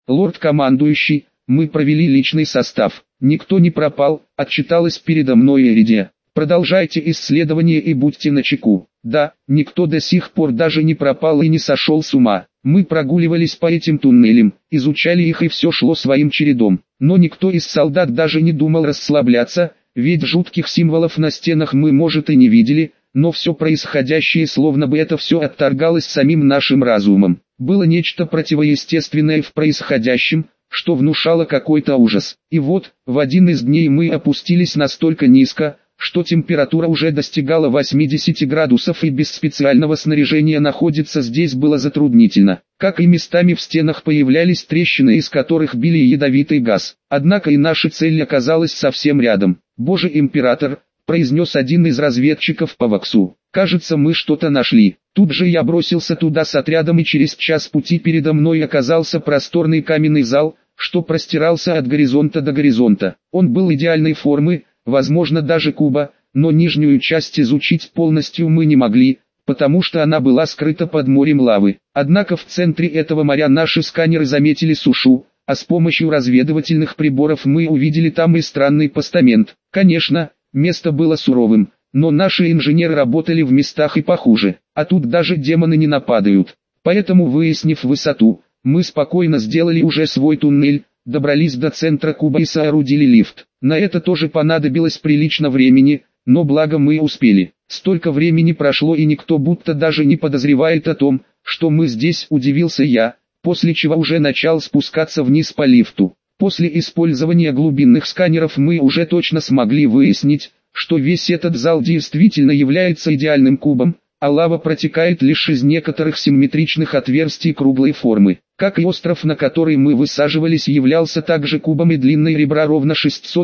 Лорд-командующий, мы провели личный состав. Никто не пропал, отчиталась передо мной Эридия. Продолжайте исследование и будьте начеку. Да, никто до сих пор даже не пропал и не сошел с ума. Мы прогуливались по этим туннелям, изучали их и все шло своим чередом. Но никто из солдат даже не думал расслабляться, ведь жутких символов на стенах мы, может, и не видели, но все происходящее словно бы это все отторгалось самим нашим разумом. Было нечто противоестественное в происходящем, что внушало какой-то ужас. И вот, в один из дней мы опустились настолько низко, что температура уже достигала 80 градусов и без специального снаряжения находиться здесь было затруднительно. Как и местами в стенах появлялись трещины, из которых били ядовитый газ. Однако и наша цель оказалась совсем рядом. «Боже, император!» — произнес один из разведчиков по Ваксу. «Кажется, мы что-то нашли». Тут же я бросился туда с отрядом, и через час пути передо мной оказался просторный каменный зал, что простирался от горизонта до горизонта. Он был идеальной формы, возможно даже куба, но нижнюю часть изучить полностью мы не могли, потому что она была скрыта под морем лавы. Однако в центре этого моря наши сканеры заметили сушу, а с помощью разведывательных приборов мы увидели там и странный постамент. Конечно, место было суровым, но наши инженеры работали в местах и похуже, а тут даже демоны не нападают. Поэтому, выяснив высоту, мы спокойно сделали уже свой туннель, добрались до центра куба и соорудили лифт. На это тоже понадобилось прилично времени, но благо мы успели. Столько времени прошло и никто будто даже не подозревает о том, что мы здесь, удивился я, после чего уже начал спускаться вниз по лифту. После использования глубинных сканеров мы уже точно смогли выяснить, что весь этот зал действительно является идеальным кубом, а лава протекает лишь из некоторых симметричных отверстий круглой формы. Как и остров, на который мы высаживались, являлся также кубом, и длиной ребра ровно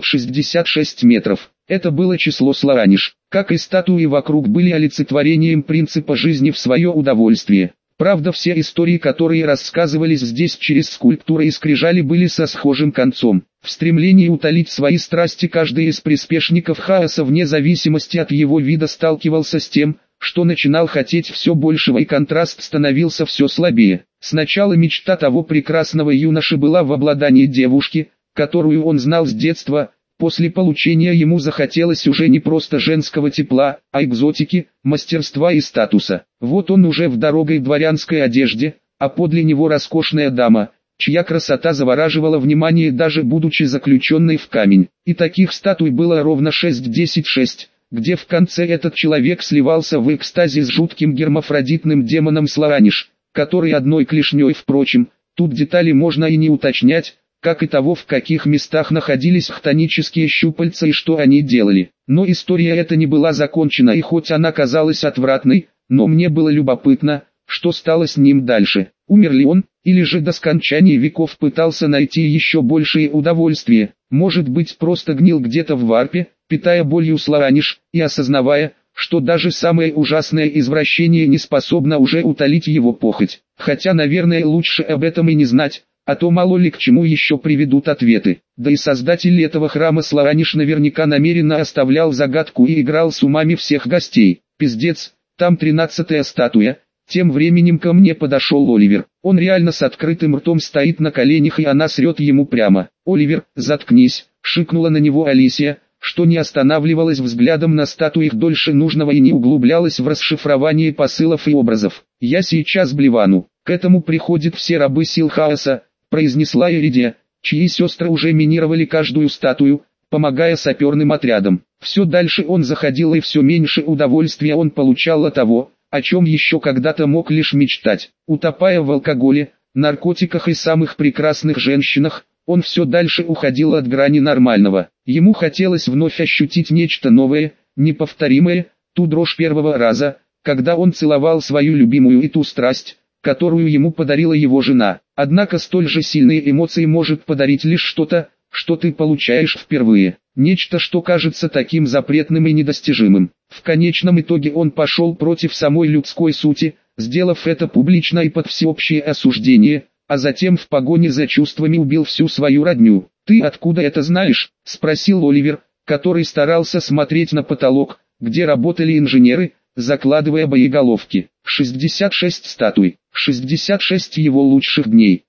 666 метров. Это было число Слараниш. Как и статуи вокруг были олицетворением принципа жизни в свое удовольствие. Правда, все истории, которые рассказывались здесь через скульптуры и скрижали, были со схожим концом. В стремлении утолить свои страсти каждый из приспешников хаоса вне зависимости от его вида сталкивался с тем, что начинал хотеть все большего, и контраст становился все слабее. Сначала мечта того прекрасного юноши была в обладании девушки, которую он знал с детства. После получения ему захотелось уже не просто женского тепла, а экзотики, мастерства и статуса. Вот он уже в дорогой дворянской одежде, а подле него роскошная дама, чья красота завораживала внимание даже будучи заключенной в камень. И таких статуй было ровно 6-10-6, где в конце этот человек сливался в экстазе с жутким гермафродитным демоном Слараниш, который одной клешней, впрочем, тут детали можно и не уточнять, как и того, в каких местах находились хтонические щупальца и что они делали. Но история эта не была закончена, и хоть она казалась отвратной, но мне было любопытно, что стало с ним дальше. Умер ли он, или же до скончания веков пытался найти еще большее удовольствие, может быть, просто гнил где-то в варпе, питая болью Слараниш, и осознавая, что даже самое ужасное извращение не способно уже утолить его похоть. Хотя, наверное, лучше об этом и не знать, а то мало ли к чему еще приведут ответы. Да и создатель этого храма Слараниш наверняка намеренно оставлял загадку и играл с умами всех гостей. Пиздец, там 13-я статуя. Тем временем ко мне подошел Оливер. Он реально с открытым ртом стоит на коленях, и она срет ему прямо. «Оливер, заткнись!» — шикнула на него Алисия, что не останавливалась взглядом на статуях дольше нужного и не углублялась в расшифрование посылов и образов. «Я сейчас блевану. К этому приходят все рабы сил хаоса», — произнесла Эридия, чьи сестры уже минировали каждую статую, помогая саперным отрядам. Все дальше он заходил, и все меньше удовольствия он получал от того, о чем еще когда-то мог лишь мечтать. Утопая в алкоголе, наркотиках и самых прекрасных женщинах, он все дальше уходил от грани нормального. Ему хотелось вновь ощутить нечто новое, неповторимое, ту дрожь первого раза, когда он целовал свою любимую, и ту страсть, которую ему подарила его жена. Однако столь же сильные эмоции может подарить лишь что-то, что ты получаешь впервые. Нечто, что кажется таким запретным и недостижимым. В конечном итоге он пошел против самой людской сути, сделав это публично и под всеобщее осуждение, а затем в погоне за чувствами убил всю свою родню. «Ты откуда это знаешь?» — спросил Оливер, который старался смотреть на потолок, где работали инженеры, закладывая боеголовки. 66 статуй, 66 его лучших дней.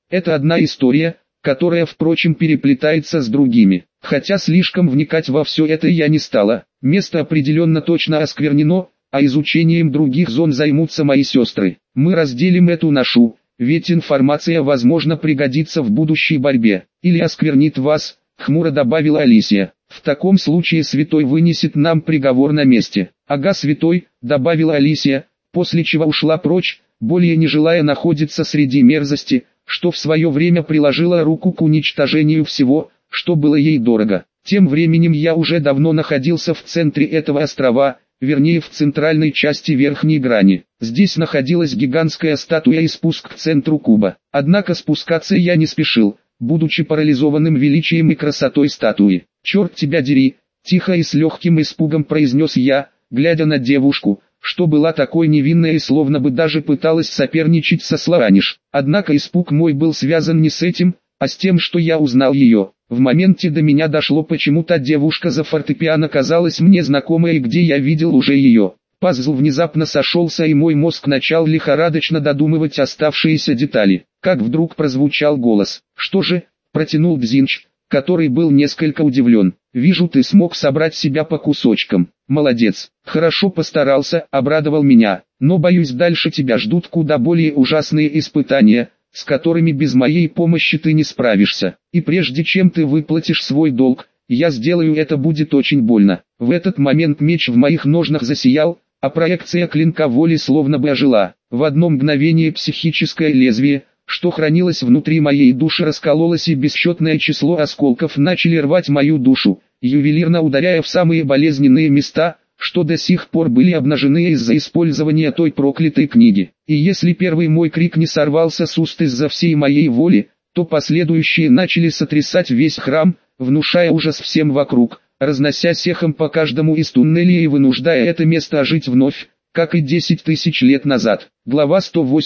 Это одна история, которая, впрочем, переплетается с другими. Хотя слишком вникать во все это я не стала. Место определенно точно осквернено, а изучением других зон займутся мои сестры. Мы разделим эту ношу, ведь информация, возможно, пригодится в будущей борьбе. Или осквернит вас, хмуро добавила Алисия. В таком случае святой вынесет нам приговор на месте. Ага, святой, добавила Алисия, после чего ушла прочь, более не желая находиться среди мерзости, что в свое время приложила руку к уничтожению всего, что было ей дорого. Тем временем я уже давно находился в центре этого острова, вернее в центральной части верхней грани. Здесь находилась гигантская статуя и спуск к центру куба. Однако спускаться я не спешил, будучи парализованным величием и красотой статуи. «Черт тебя дери!» – тихо и с легким испугом произнес я, глядя на девушку, что была такой невинной и словно бы даже пыталась соперничать со Слораниш. Однако испуг мой был связан не с этим, а с тем, что я узнал ее. В моменте до меня дошло, почему та девушка за фортепиано казалась мне знакомой и где я видел уже ее. Пазл внезапно сошелся, и мой мозг начал лихорадочно додумывать оставшиеся детали. Как вдруг прозвучал голос. «Что же?» – протянул Дзинч, который был несколько удивлен. «Вижу, ты смог собрать себя по кусочкам. Молодец. Хорошо постарался», – обрадовал меня. «Но боюсь, дальше тебя ждут куда более ужасные испытания, с которыми без моей помощи ты не справишься. И прежде чем ты выплатишь свой долг, я сделаю это, будет очень больно». В этот момент меч в моих ножнах засиял, а проекция клинка воли словно бы ожила. В одно мгновение психическое лезвие, что хранилось внутри моей души, раскололось, и бесчетное число осколков начали рвать мою душу, ювелирно ударяя в самые болезненные места, что до сих пор были обнажены из-за использования той проклятой книги. И если первый мой крик не сорвался с уст из-за всей моей воли, то последующие начали сотрясать весь храм, внушая ужас всем вокруг, разносясь эхом по каждому из туннелей и вынуждая это место ожить вновь, как и 10 тысяч лет назад. Глава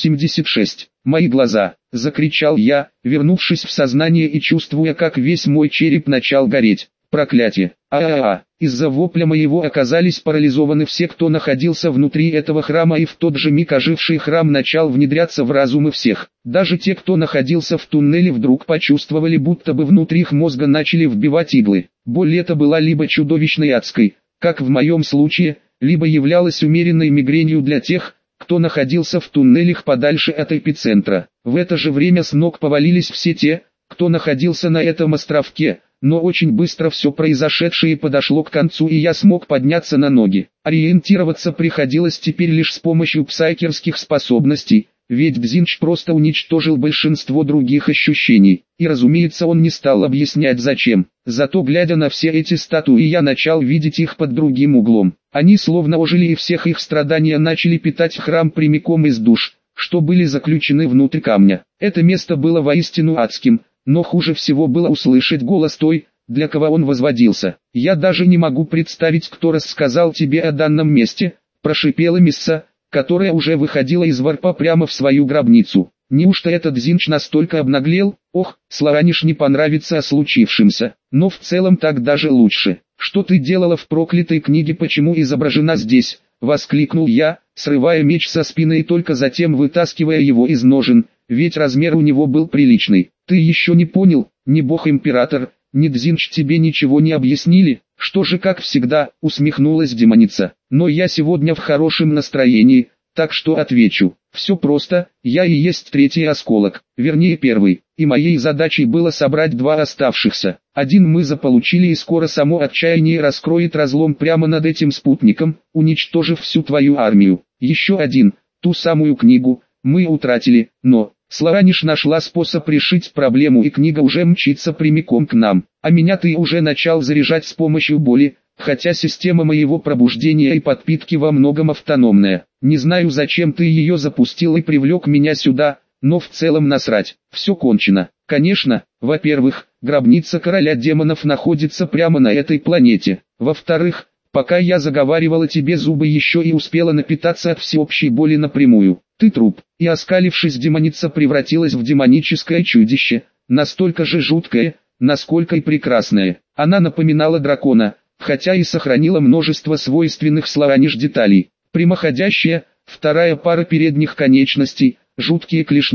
186. «Мои глаза!» – закричал я, вернувшись в сознание и чувствуя, как весь мой череп начал гореть. Проклятие! Из-за вопля моего оказались парализованы все, кто находился внутри этого храма, и в тот же миг оживший храм начал внедряться в разумы всех. Даже те, кто находился в туннеле, вдруг почувствовали, будто бы внутри их мозга начали вбивать иглы. Боль эта была либо чудовищной адской, как в моем случае, либо являлась умеренной мигренью для тех, кто находился в туннелях подальше от эпицентра. В это же время с ног повалились все те, кто находился на этом островке, но очень быстро все произошедшее подошло к концу, и я смог подняться на ноги. Ориентироваться приходилось теперь лишь с помощью псайкерских способностей, ведь Дзинч просто уничтожил большинство других ощущений, и разумеется он не стал объяснять зачем. Зато глядя на все эти статуи, я начал видеть их под другим углом. Они словно ожили, и всех их страдания начали питать храм прямиком из душ, что были заключены внутрь камня. Это место было воистину адским, но хуже всего было услышать голос той, для кого он возводился. «Я даже не могу представить, кто рассказал тебе о данном месте», – прошипела Мисса, которая уже выходила из варпа прямо в свою гробницу. «Неужто этот Дзинч настолько обнаглел? Ох, Слораниш не понравится о случившемся, но в целом так даже лучше. Что ты делала в проклятой книге, почему изображена здесь?» – воскликнул я, срывая меч со спины и только затем вытаскивая его из ножен, ведь размер у него был приличный. «Ты еще не понял, ни бог-император, ни Дзинч тебе ничего не объяснили?» «Что же, как всегда», — усмехнулась демоница. «Но я сегодня в хорошем настроении, так что отвечу. Все просто, я и есть третий осколок, вернее первый, и моей задачей было собрать два оставшихся. Один мы заполучили, и скоро само отчаяние раскроет разлом прямо над этим спутником, уничтожив всю твою армию. Еще один, ту самую книгу, мы утратили, но Слораниш нашла способ решить проблему, и книга уже мчится прямиком к нам. А меня ты уже начал заряжать с помощью боли, хотя система моего пробуждения и подпитки во многом автономная. Не знаю, зачем ты ее запустил и привлек меня сюда, но в целом насрать, все кончено. Конечно, во-первых, гробница короля демонов находится прямо на этой планете. Во-вторых, пока я заговаривала тебе зубы, еще и успела напитаться от всеобщей боли напрямую. Ты труп. И оскалившись, демоница превратилась в демоническое чудище, настолько же жуткое, насколько и прекрасное. Она напоминала дракона, хотя и сохранила множество свойственных Слораниш деталей. Прямоходящая, вторая пара передних конечностей, жуткие клешни,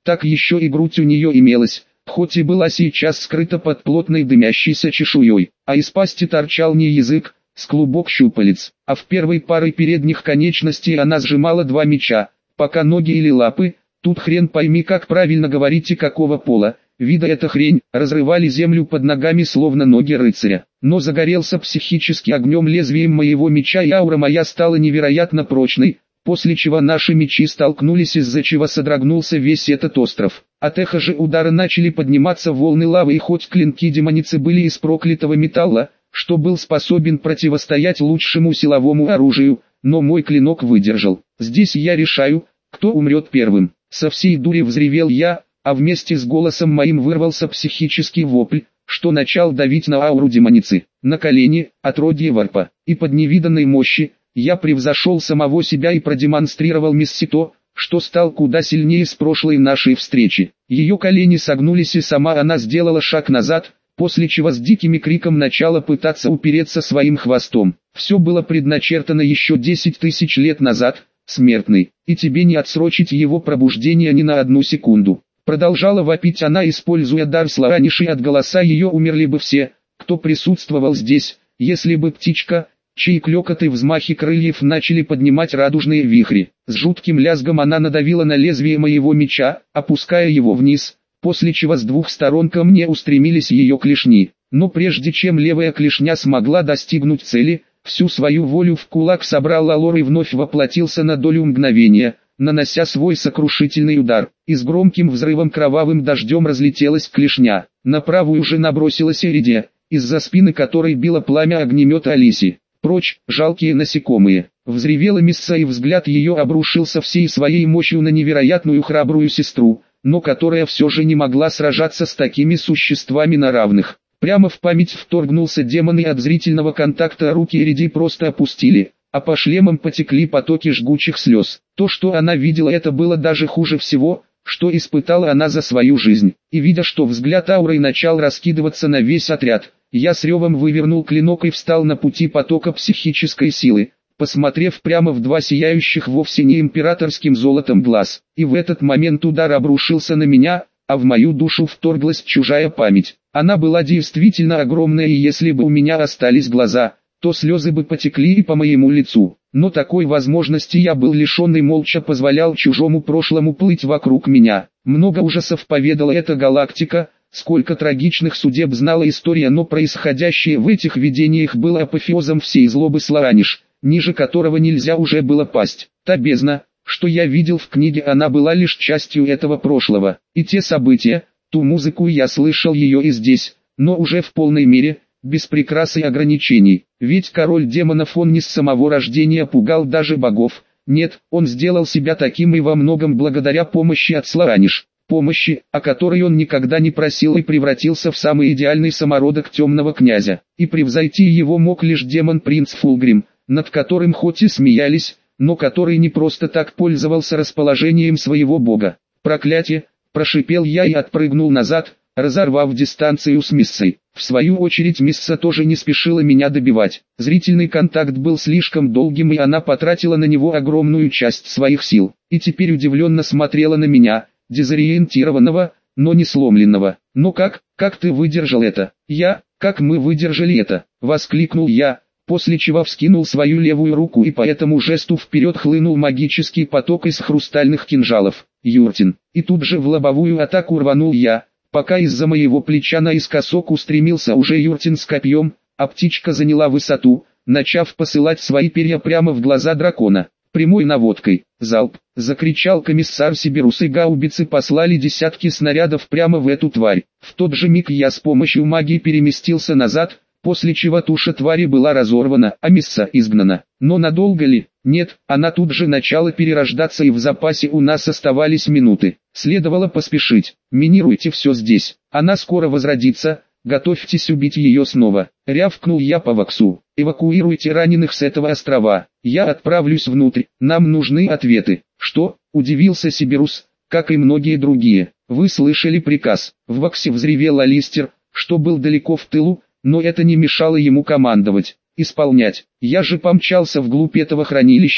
Так еще и грудь у нее имелась, хоть и была сейчас скрыта под плотной дымящейся чешуей, а из пасти торчал не язык, с клубок щупалец, а в первой парой передних конечностей она сжимала два меча, пока ноги или лапы, тут хрен пойми как правильно говорить и какого пола, вида эта хрень, разрывали землю под ногами словно ноги рыцаря. Но загорелся психически огнем лезвием моего меча и аура моя стала невероятно прочной, после чего наши мечи столкнулись, из-за чего содрогнулся весь этот остров. От эха же удара начали подниматься волны лавы, и хоть клинки демоницы были из проклятого металла, что был способен противостоять лучшему силовому оружию, но мой клинок выдержал. Здесь я решаю, кто умрет первым. Со всей дури взревел я, а вместе с голосом моим вырвался психический вопль, что начал давить на ауру демоницы, на колени, отродье варпа, и под невиданной мощи, я превзошел самого себя и продемонстрировал Мисси то, что стал куда сильнее с прошлой нашей встречи. Ее колени согнулись и сама она сделала шаг назад, после чего с диким криком начала пытаться упереться своим хвостом. Все было предначертано еще 10 тысяч лет назад, смертный, и тебе не отсрочить его пробуждение ни на одну секунду. Продолжала вопить она, используя дар Слораниши, от голоса ее умерли бы все, кто присутствовал здесь, если бы птичка, чьи клёкоты взмахи крыльев начали поднимать радужные вихри. С жутким лязгом она надавила на лезвие моего меча, опуская его вниз, после чего с двух сторон ко мне устремились ее клешни. Но прежде чем левая клешня смогла достигнуть цели, всю свою волю в кулак собрал Алор и вновь воплотился на долю мгновения, нанося свой сокрушительный удар. И с громким взрывом кровавым дождем разлетелась клешня. На правую же набросилась Эридия, из-за спины которой било пламя огнемета Алиси. «Прочь, жалкие насекомые!» Взревела Мисса, и взгляд ее обрушился всей своей мощью на невероятную храбрую сестру, но которая все же не могла сражаться с такими существами на равных. Прямо в память вторгнулся демон, и от зрительного контакта руки Эридии просто опустили, а по шлемам потекли потоки жгучих слез. То, что она видела, это было даже хуже всего, что испытала она за свою жизнь. И видя, что взгляд аурой начал раскидываться на весь отряд, я с ревом вывернул клинок и встал на пути потока психической силы, посмотрев прямо в два сияющих вовсе не императорским золотом глаз. И в этот момент удар обрушился на меня, а в мою душу вторглась чужая память. Она была действительно огромная, и если бы у меня остались глаза, то слезы бы потекли и по моему лицу. Но такой возможности я был лишен и молча позволял чужому прошлому плыть вокруг меня. Много ужасов поведала эта галактика, сколько трагичных судеб знала история, но происходящее в этих видениях было апофеозом всей злобы Слораниш, ниже которого нельзя уже было пасть. Та бездна, что я видел в книге, она была лишь частью этого прошлого. И те события, ту музыку я слышал ее и здесь, но уже в полной мере, без прикрас и ограничений. Ведь король демонов, он не с самого рождения пугал даже богов. Нет, он сделал себя таким и во многом благодаря помощи от Слораниш. Помощи, о которой он никогда не просил, и превратился в самый идеальный самородок темного князя. И превзойти его мог лишь демон-принц Фулгрим, над которым хоть и смеялись, но который не просто так пользовался расположением своего бога. «Проклятие!» – прошипел я и отпрыгнул назад, разорвав дистанцию с Миссой. В свою очередь Мисса тоже не спешила меня добивать. Зрительный контакт был слишком долгим, и она потратила на него огромную часть своих сил. И теперь удивленно смотрела на меня, дезориентированного, но не сломленного. «Ну как ты выдержал это?» «Как мы выдержали это?» – воскликнул я, после чего вскинул свою левую руку, и по этому жесту вперед хлынул магический поток из хрустальных кинжалов. «Юртин!» И тут же в лобовую атаку рванул я, пока из-за моего плеча наискосок устремился уже Юртин с копьем, а птичка заняла высоту, начав посылать свои перья прямо в глаза дракона. Прямой наводкой, залп, закричал комиссар Сибирус, и гаубицы послали десятки снарядов прямо в эту тварь. В тот же миг я с помощью магии переместился назад, после чего туша твари была разорвана, а Мисса изгнана. Но надолго ли? Нет, она тут же начала перерождаться, и в запасе у нас оставались минуты. Следовало поспешить. «Минируйте все здесь, она скоро возродится, готовьтесь убить ее снова», — рявкнул я по Ваксу. «Эвакуируйте раненых с этого острова, я отправлюсь внутрь, нам нужны ответы». «Что?» — удивился Сибирус, как и многие другие. «Вы слышали приказ?» В Ваксе взревел Алистер, что был далеко в тылу, но это не мешало ему командовать. «Исполнять. Я же помчался вглубь этого хранилища,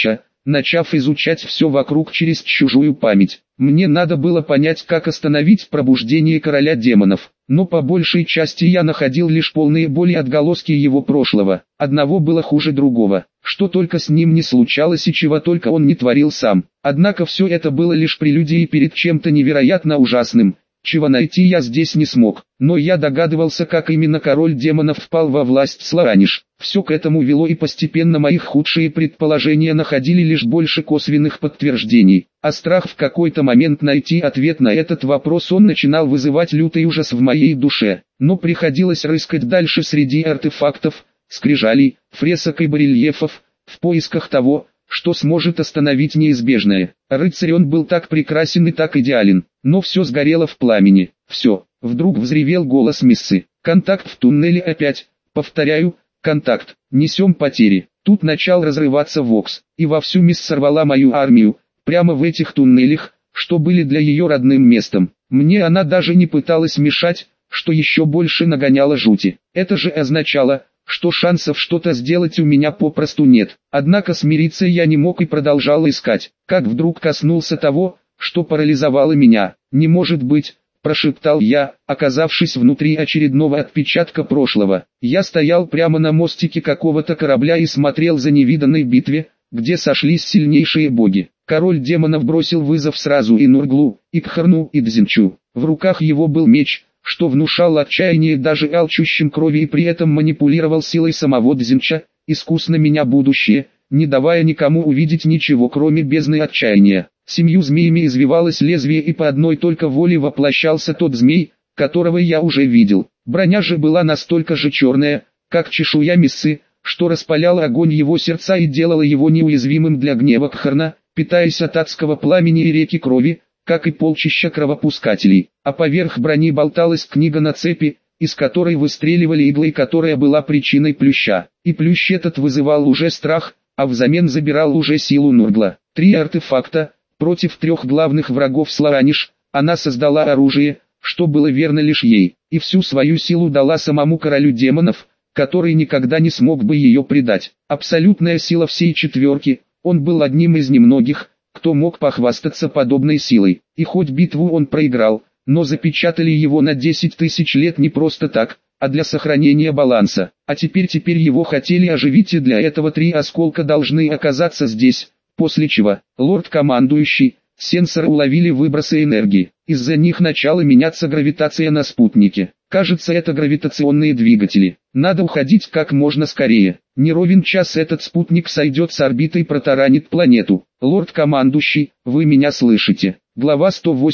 начав изучать все вокруг через чужую память. Мне надо было понять, как остановить пробуждение короля демонов, но по большей части я находил лишь полные боли отголоски его прошлого. Одного было хуже другого, что только с ним не случалось и чего только он не творил сам. Однако все это было лишь прелюдией перед чем-то невероятно ужасным, чего найти я здесь не смог. Но я догадывался, как именно король демонов впал во власть Слааниш. Все к этому вело, и постепенно мои худшие предположения находили лишь больше косвенных подтверждений. А страх в какой-то момент найти ответ на этот вопрос он начинал вызывать лютый ужас в моей душе. Но приходилось рыскать дальше среди артефактов, скрижалей, фресок и барельефов, в поисках того, что сможет остановить неизбежное. Рыцарь он был так прекрасен и так идеален, но все сгорело в пламени. Все. Вдруг взревел голос Миссы. Контакт в туннеле опять. Повторяю, контакт. Несем потери. Тут начал разрываться Вокс, и вовсю Мисс сорвала мою армию, прямо в этих туннелях, что были для ее родным местом. Мне она даже не пыталась мешать, что еще больше нагоняло жути. Это же означало, что шансов что-то сделать у меня попросту нет. Однако смириться я не мог и продолжал искать, как вдруг коснулся того, что парализовало меня. «Не может быть», – прошептал я, оказавшись внутри очередного отпечатка прошлого. Я стоял прямо на мостике какого-то корабля и смотрел за невиданной битве, где сошлись сильнейшие боги. Король демонов бросил вызов сразу и Нурглу, и Кхарну, и Дзинчу. В руках его был меч, что внушал отчаяние даже алчущим крови, и при этом манипулировал силой самого Дзинча, искусно меня будущее, не давая никому увидеть ничего кроме бездны отчаяния. 7 змеями извивалось лезвие, и по одной только воле воплощался тот змей, которого я уже видел. Броня же была настолько же черная, как чешуя Миссы, что распаляла огонь его сердца и делала его неуязвимым для гнева Кхарна, питаясь от адского пламени и реки крови, как и полчища кровопускателей. А поверх брони болталась книга на цепи, из которой выстреливали иглы, которая была причиной плюща. И плющ этот вызывал уже страх, а взамен забирал уже силу Нургла. 3 артефакта, против 3 главных врагов Слааниш. Она создала оружие, что было верно лишь ей, и всю свою силу дала самому королю демонов, который никогда не смог бы ее предать. Абсолютная сила всей четверки, он был одним из немногих, кто мог похвастаться подобной силой. И хоть битву он проиграл, но запечатали его на 10 тысяч лет не просто так, а для сохранения баланса. А теперь его хотели оживить, и для этого 3 осколка должны оказаться здесь, после чего лорд-командующий, сенсоры уловили выбросы энергии. Из-за них начала меняться гравитация на спутнике. Кажется, это гравитационные двигатели. Надо уходить как можно скорее. Не ровен час этот спутник сойдет с орбиты и протаранит планету. Лорд-командующий, вы меня слышите? Глава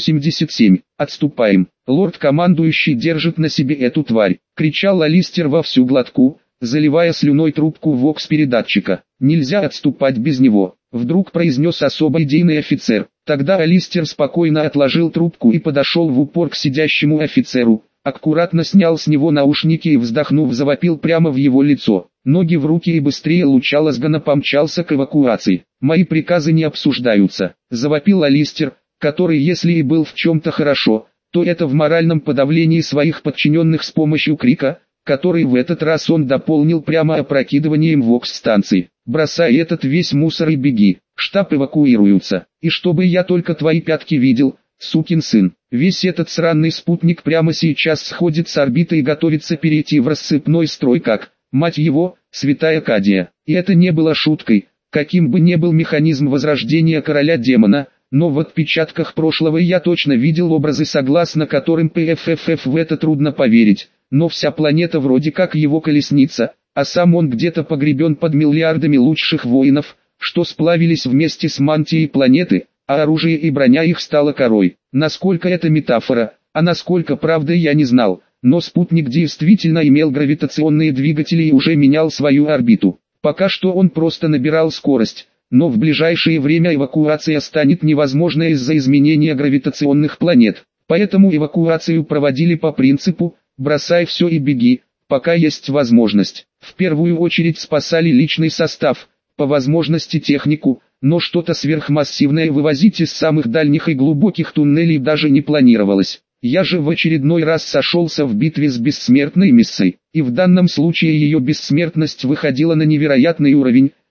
187. Отступаем. Лорд-командующий держит на себе эту тварь. Кричал Алистер во всю глотку, заливая слюной трубку вокс-передатчика. Нельзя отступать без него, вдруг произнес особо идейный офицер. Тогда Алистер спокойно отложил трубку и подошел в упор к сидящему офицеру. Аккуратно снял с него наушники и, вздохнув, завопил прямо в его лицо. Ноги в руки, и быстрее луча лазгана помчался к эвакуации. «Мои приказы не обсуждаются», — завопил Алистер, который, если и был в чем-то хорошо, то это в моральном подавлении своих подчиненных с помощью крика, который в этот раз он дополнил прямо опрокидыванием вокс-станции. «Бросай этот весь мусор и беги, штаб эвакуируется, и чтобы я только твои пятки видел, сукин сын. Весь этот сраный спутник прямо сейчас сходит с орбиты и готовится перейти в рассыпной строй как, мать его, святая Кадия». И это не было шуткой, каким бы ни был механизм возрождения короля демона, но в отпечатках прошлого я точно видел образы, согласно которым ПФФФ в это трудно поверить, но вся планета вроде как его колесница, а сам он где-то погребен под миллиардами лучших воинов, что сплавились вместе с мантией планеты, а оружие и броня их стало корой. Насколько это метафора, а насколько правда, я не знал, но спутник действительно имел гравитационные двигатели и уже менял свою орбиту. Пока что он просто набирал скорость, но в ближайшее время эвакуация станет невозможной из-за изменения гравитационных планет. Поэтому эвакуацию проводили по принципу «бросай все и беги», пока есть возможность. В первую очередь спасали личный состав, по возможности технику, но что-то сверхмассивное вывозить из самых дальних и глубоких туннелей даже не планировалось. Я же в очередной раз сошелся в битве с бессмертной Миссой, и в данном случае ее бессмертность выходила на невероятный уровень,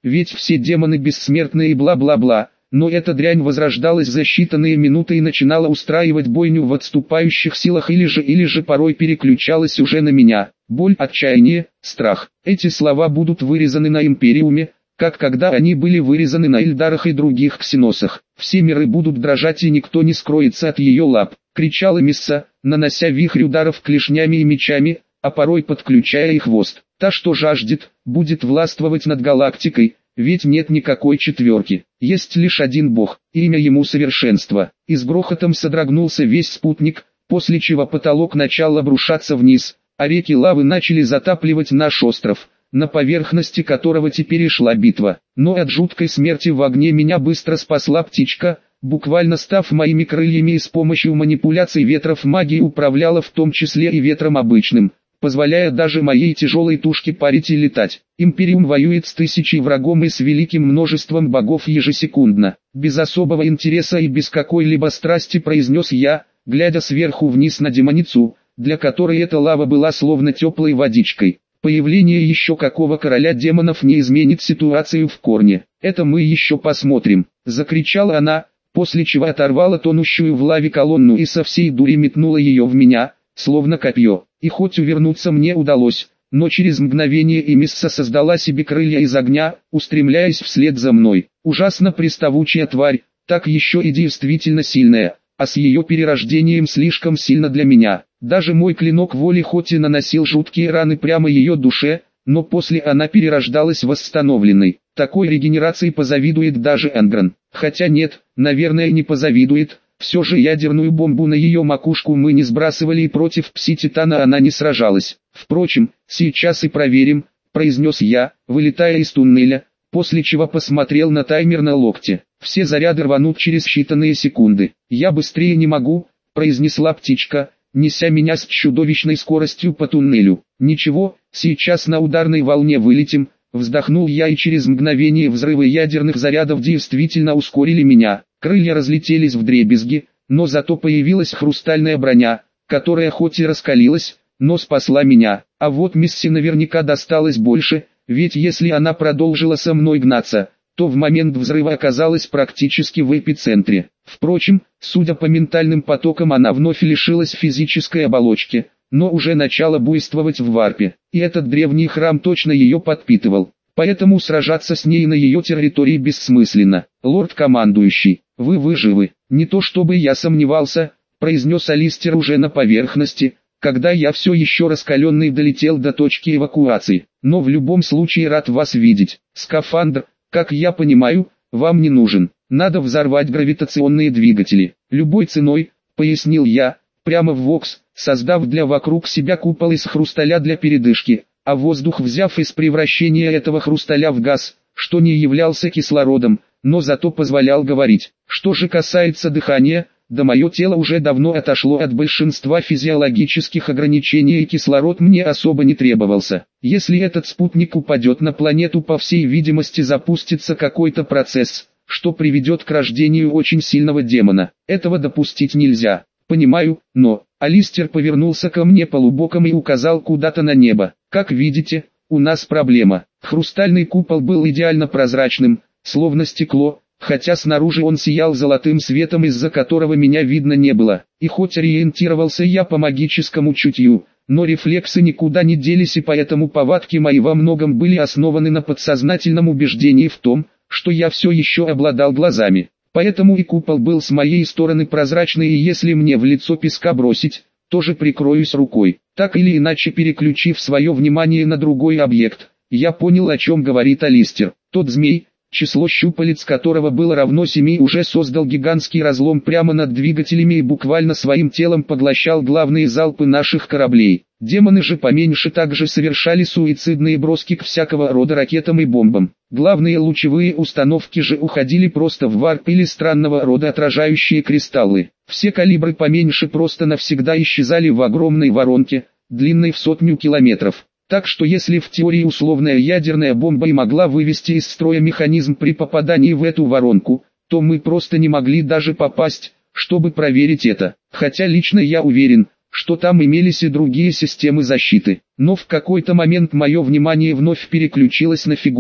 ведь все демоны бессмертные и бла-бла-бла. Но эта дрянь возрождалась за считанные минуты и начинала устраивать бойню в отступающих силах или же порой переключалась уже на меня. Боль, отчаяние, страх. Эти слова будут вырезаны на Империуме, как когда они были вырезаны на Эльдарах и других ксеносах. Все миры будут дрожать и никто не скроется от ее лап. Кричала Мисса, нанося вихрь ударов клешнями и мечами, а порой подключая и хвост. Та, что жаждет, будет властвовать над галактикой. Ведь нет никакой четверки, есть лишь один бог, имя ему совершенство. И с грохотом содрогнулся весь спутник, после чего потолок начал обрушаться вниз, а реки лавы начали затапливать наш остров, на поверхности которого теперь и шла битва. Но от жуткой смерти в огне меня быстро спасла птичка, буквально став моими крыльями и с помощью манипуляций ветров магии управляла в том числе и ветром обычным, позволяя даже моей тяжелой тушке парить и летать. Империум воюет с тысячей врагом и с великим множеством богов ежесекундно. Без особого интереса и без какой-либо страсти произнес я, глядя сверху вниз на демоницу, для которой эта лава была словно теплой водичкой. Появление еще какого короля демонов не изменит ситуацию в корне. Это мы еще посмотрим. Закричала она, после чего оторвала тонущую в лаве колонну и со всей дури метнула ее в меня, словно копье. И хоть увернуться мне удалось, но через мгновение и Мисса создала себе крылья из огня, устремляясь вслед за мной. Ужасно приставучая тварь, так еще и действительно сильная, а с ее перерождением слишком сильно для меня. Даже мой клинок воли хоть и наносил жуткие раны прямо ее душе, но после она перерождалась восстановленной. Такой регенерации позавидует даже Энгран. Хотя нет, наверное не позавидует. Все же ядерную бомбу на ее макушку мы не сбрасывали и против Пси-Титана она не сражалась. Впрочем, сейчас и проверим, произнес я, вылетая из туннеля, после чего посмотрел на таймер на локте. Все заряды рванут через считанные секунды. Я быстрее не могу, произнесла птичка, неся меня с чудовищной скоростью по туннелю. Ничего, сейчас на ударной волне вылетим. Вздохнул я, и через мгновение взрывы ядерных зарядов действительно ускорили меня. Крылья разлетелись вдребезги, но зато появилась хрустальная броня, которая хоть и раскалилась, но спасла меня. А вот Мисси наверняка досталось больше, ведь если она продолжила со мной гнаться, то в момент взрыва оказалась практически в эпицентре. Впрочем, судя по ментальным потокам, она вновь лишилась физической оболочки, но уже начала буйствовать в варпе, и этот древний храм точно ее подпитывал. Поэтому сражаться с ней на ее территории бессмысленно. Лорд-командующий, вы живы. Не то чтобы я сомневался, произнес Алистер уже на поверхности, когда я все еще раскаленный долетел до точки эвакуации. Но в любом случае рад вас видеть. Скафандр, как я понимаю, вам не нужен. Надо взорвать гравитационные двигатели. Любой ценой, пояснил я, прямо в Вокс, создав вокруг себя купол из хрусталя для передышки, а воздух взяв из превращения этого хрусталя в газ, что не являлся кислородом, но зато позволял говорить. Что же касается дыхания, да мое тело уже давно отошло от большинства физиологических ограничений и кислород мне особо не требовался. Если этот спутник упадет на планету, по всей видимости запустится какой-то процесс, что приведет к рождению очень сильного демона. Этого допустить нельзя. Понимаю, но... Алистер повернулся ко мне полубоком и указал куда-то на небо. Как видите, у нас проблема. Хрустальный купол был идеально прозрачным, словно стекло, хотя снаружи он сиял золотым светом, из-за которого меня видно не было. И хоть ориентировался я по магическому чутью, но рефлексы никуда не делись, и поэтому повадки мои во многом были основаны на подсознательном убеждении в том, что я все еще обладал глазами. Поэтому и купол был с моей стороны прозрачный, и если мне в лицо песка бросить, тоже прикроюсь рукой. Так или иначе, переключив свое внимание на другой объект, я понял, о чем говорит Алистер. Тот змей, число щупалец которого было равно 7, уже создал гигантский разлом прямо над двигателями и буквально своим телом поглощал главные залпы наших кораблей. Демоны же поменьше также совершали суицидные броски к всякого рода ракетам и бомбам. Главные лучевые установки же уходили просто в варп или странного рода отражающие кристаллы. Все калибры поменьше просто навсегда исчезали в огромной воронке, длинной в 100 километров. Так что если в теории условная ядерная бомба и могла вывести из строя механизм при попадании в эту воронку, то мы просто не могли даже попасть, чтобы проверить это. Хотя лично я уверен, что там имелись и другие системы защиты. Но в какой-то момент мое внимание вновь переключилось на фигуру,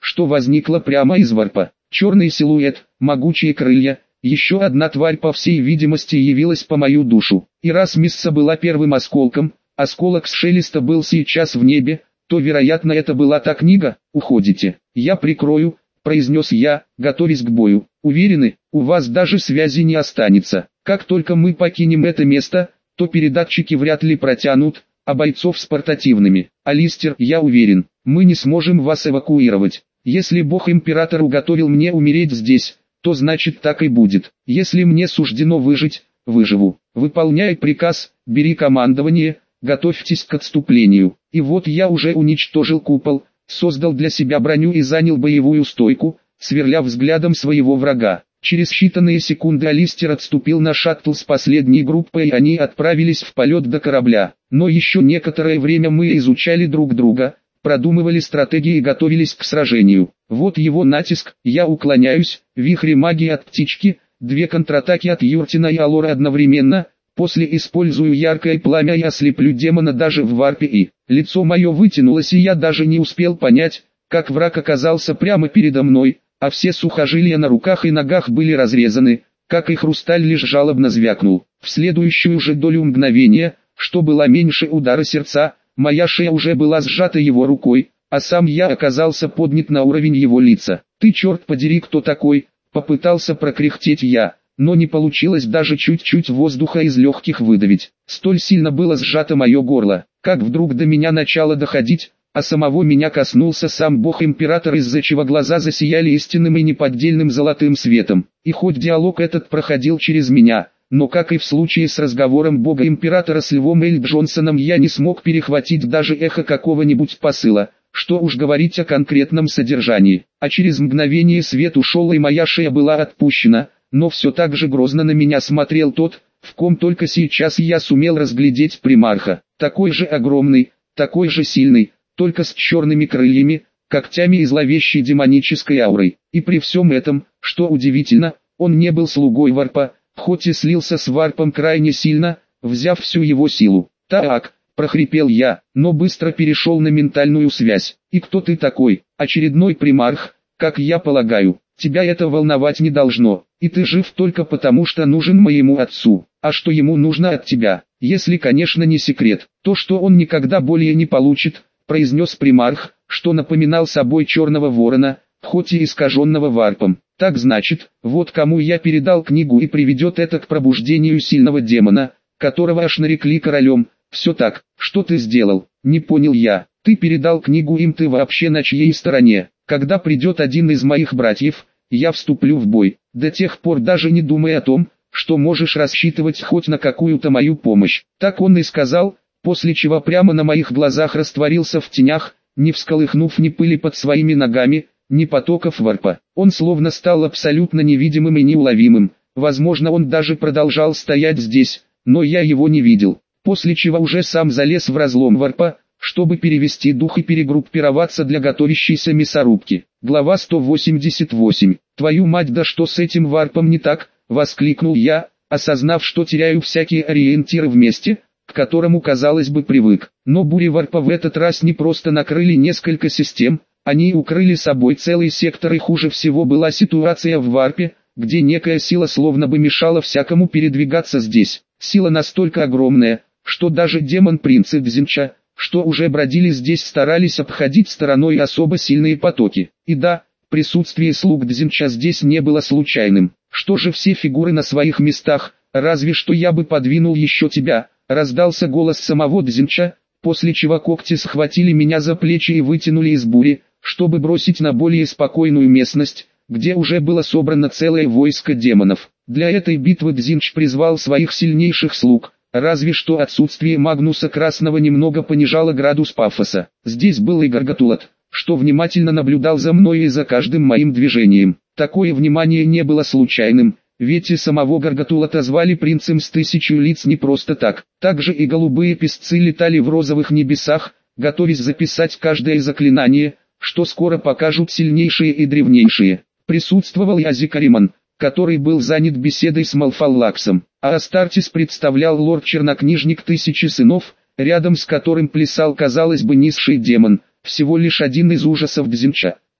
что возникло прямо из варпа. Черный силуэт, могучие крылья, еще одна тварь по всей видимости явилась по мою душу. И раз Мисса была первым осколком, осколок с шелеста был сейчас в небе, то вероятно это была та книга. «Уходите, я прикрою», — произнес я, готовясь к бою. «Уверены, у вас даже связи не останется. Как только мы покинем это место, то передатчики вряд ли протянут, а бойцов с портативными. Алистер, я уверен, мы не сможем вас эвакуировать. Если Бог-Император уготовил мне умереть здесь, то значит так и будет. Если мне суждено выжить, выживу. Выполняй приказ, бери командование, готовьтесь к отступлению». И вот я уже уничтожил купол, создал для себя броню и занял боевую стойку, сверля взглядом своего врага. Через считанные секунды Алистер отступил на шаттл с последней группой, и они отправились в полет до корабля. Но еще некоторое время мы изучали друг друга, продумывали стратегии и готовились к сражению. Вот его натиск, я уклоняюсь, вихри магии от птички, две контратаки от Юртина и Алора одновременно, после использую яркое пламя и ослеплю демона даже в варпе, и лицо мое вытянулось, и я даже не успел понять, как враг оказался прямо передо мной, а все сухожилия на руках и ногах были разрезаны, как и хрусталь лишь жалобно звякнул. В следующую же долю мгновения, что было меньше удара сердца, моя шея уже была сжата его рукой, а сам я оказался поднят на уровень его лица. «Ты черт подери, кто такой?» — попытался прокряхтеть я, но не получилось даже чуть-чуть воздуха из легких выдавить. Столь сильно было сжато мое горло, как вдруг до меня начало доходить, а самого меня коснулся сам Бог-Император, из-за чего глаза засияли истинным и неподдельным золотым светом. И хоть диалог этот проходил через меня, но как и в случае с разговором Бога-Императора с Львом Эль Джонсоном, я не смог перехватить даже эхо какого-нибудь посыла, что уж говорить о конкретном содержании. А через мгновение свет ушел, и моя шея была отпущена, но все так же грозно на меня смотрел тот, в ком только сейчас я сумел разглядеть примарха. Такой же огромный, такой же сильный, только с черными крыльями, когтями и зловещей демонической аурой. И при всем этом, что удивительно, он не был слугой варпа, хоть и слился с варпом крайне сильно, взяв всю его силу. «Так», — прохрипел я, но быстро перешел на ментальную связь. «И кто ты такой? Очередной примарх, как я полагаю. Тебя это волновать не должно, и ты жив только потому, что нужен моему отцу. А что ему нужно от тебя, если, конечно, не секрет, то, что он никогда более не получит», — произнес примарх, что напоминал собой черного ворона, хоть и искаженного варпом. «Так значит, вот кому я передал книгу, и приведет это к пробуждению сильного демона, которого аж нарекли королем. Все так, что ты сделал?» «Не понял я. Ты передал книгу им, ты вообще на чьей стороне? Когда придет один из моих братьев, я вступлю в бой. До тех пор даже не думай о том, что можешь рассчитывать хоть на какую-то мою помощь». Так он и сказал, после чего прямо на моих глазах растворился в тенях, не всколыхнув ни пыли под своими ногами, ни потоков варпа. Он словно стал абсолютно невидимым и неуловимым. Возможно, он даже продолжал стоять здесь, но я его не видел. После чего уже сам залез в разлом варпа, чтобы перевести дух и перегруппироваться для готовящейся мясорубки. Глава 188. «Твою мать, да что с этим варпом не так?» — воскликнул я, осознав, что теряю всякие ориентиры в месте, к которому, казалось бы, привык. Но бури варпа в этот раз не просто накрыли несколько систем, они укрыли собой целый сектор, и хуже всего была ситуация в варпе, где некая сила словно бы мешала всякому передвигаться здесь. Сила настолько огромная, что даже демон-принцы Дзинча, что уже бродили здесь, старались обходить стороной особо сильные потоки. И да, присутствие слуг Дзинча здесь не было случайным. «Что же все фигуры на своих местах, разве что я бы подвинул еще тебя», — раздался голос самого Дзинча, после чего когти схватили меня за плечи и вытянули из бури, чтобы бросить на более спокойную местность, где уже было собрано целое войско демонов. Для этой битвы Дзинч призвал своих сильнейших слуг, разве что отсутствие Магнуса Красного немного понижало градус пафоса. Здесь был и Гаргатулат, что внимательно наблюдал за мной и за каждым моим движением. Такое внимание не было случайным, ведь и самого Гаргатулата звали принцем с 1000 лиц не просто так. Также и голубые песцы летали в розовых небесах, готовясь записать каждое заклинание, что скоро покажут сильнейшие и древнейшие. Присутствовал и Азикариман, который был занят беседой с Малфаллаксом, а Астартис представлял лорд-чернокнижник 1000 сынов, рядом с которым плясал, казалось бы, низший демон, всего лишь один из ужасов Дзинча.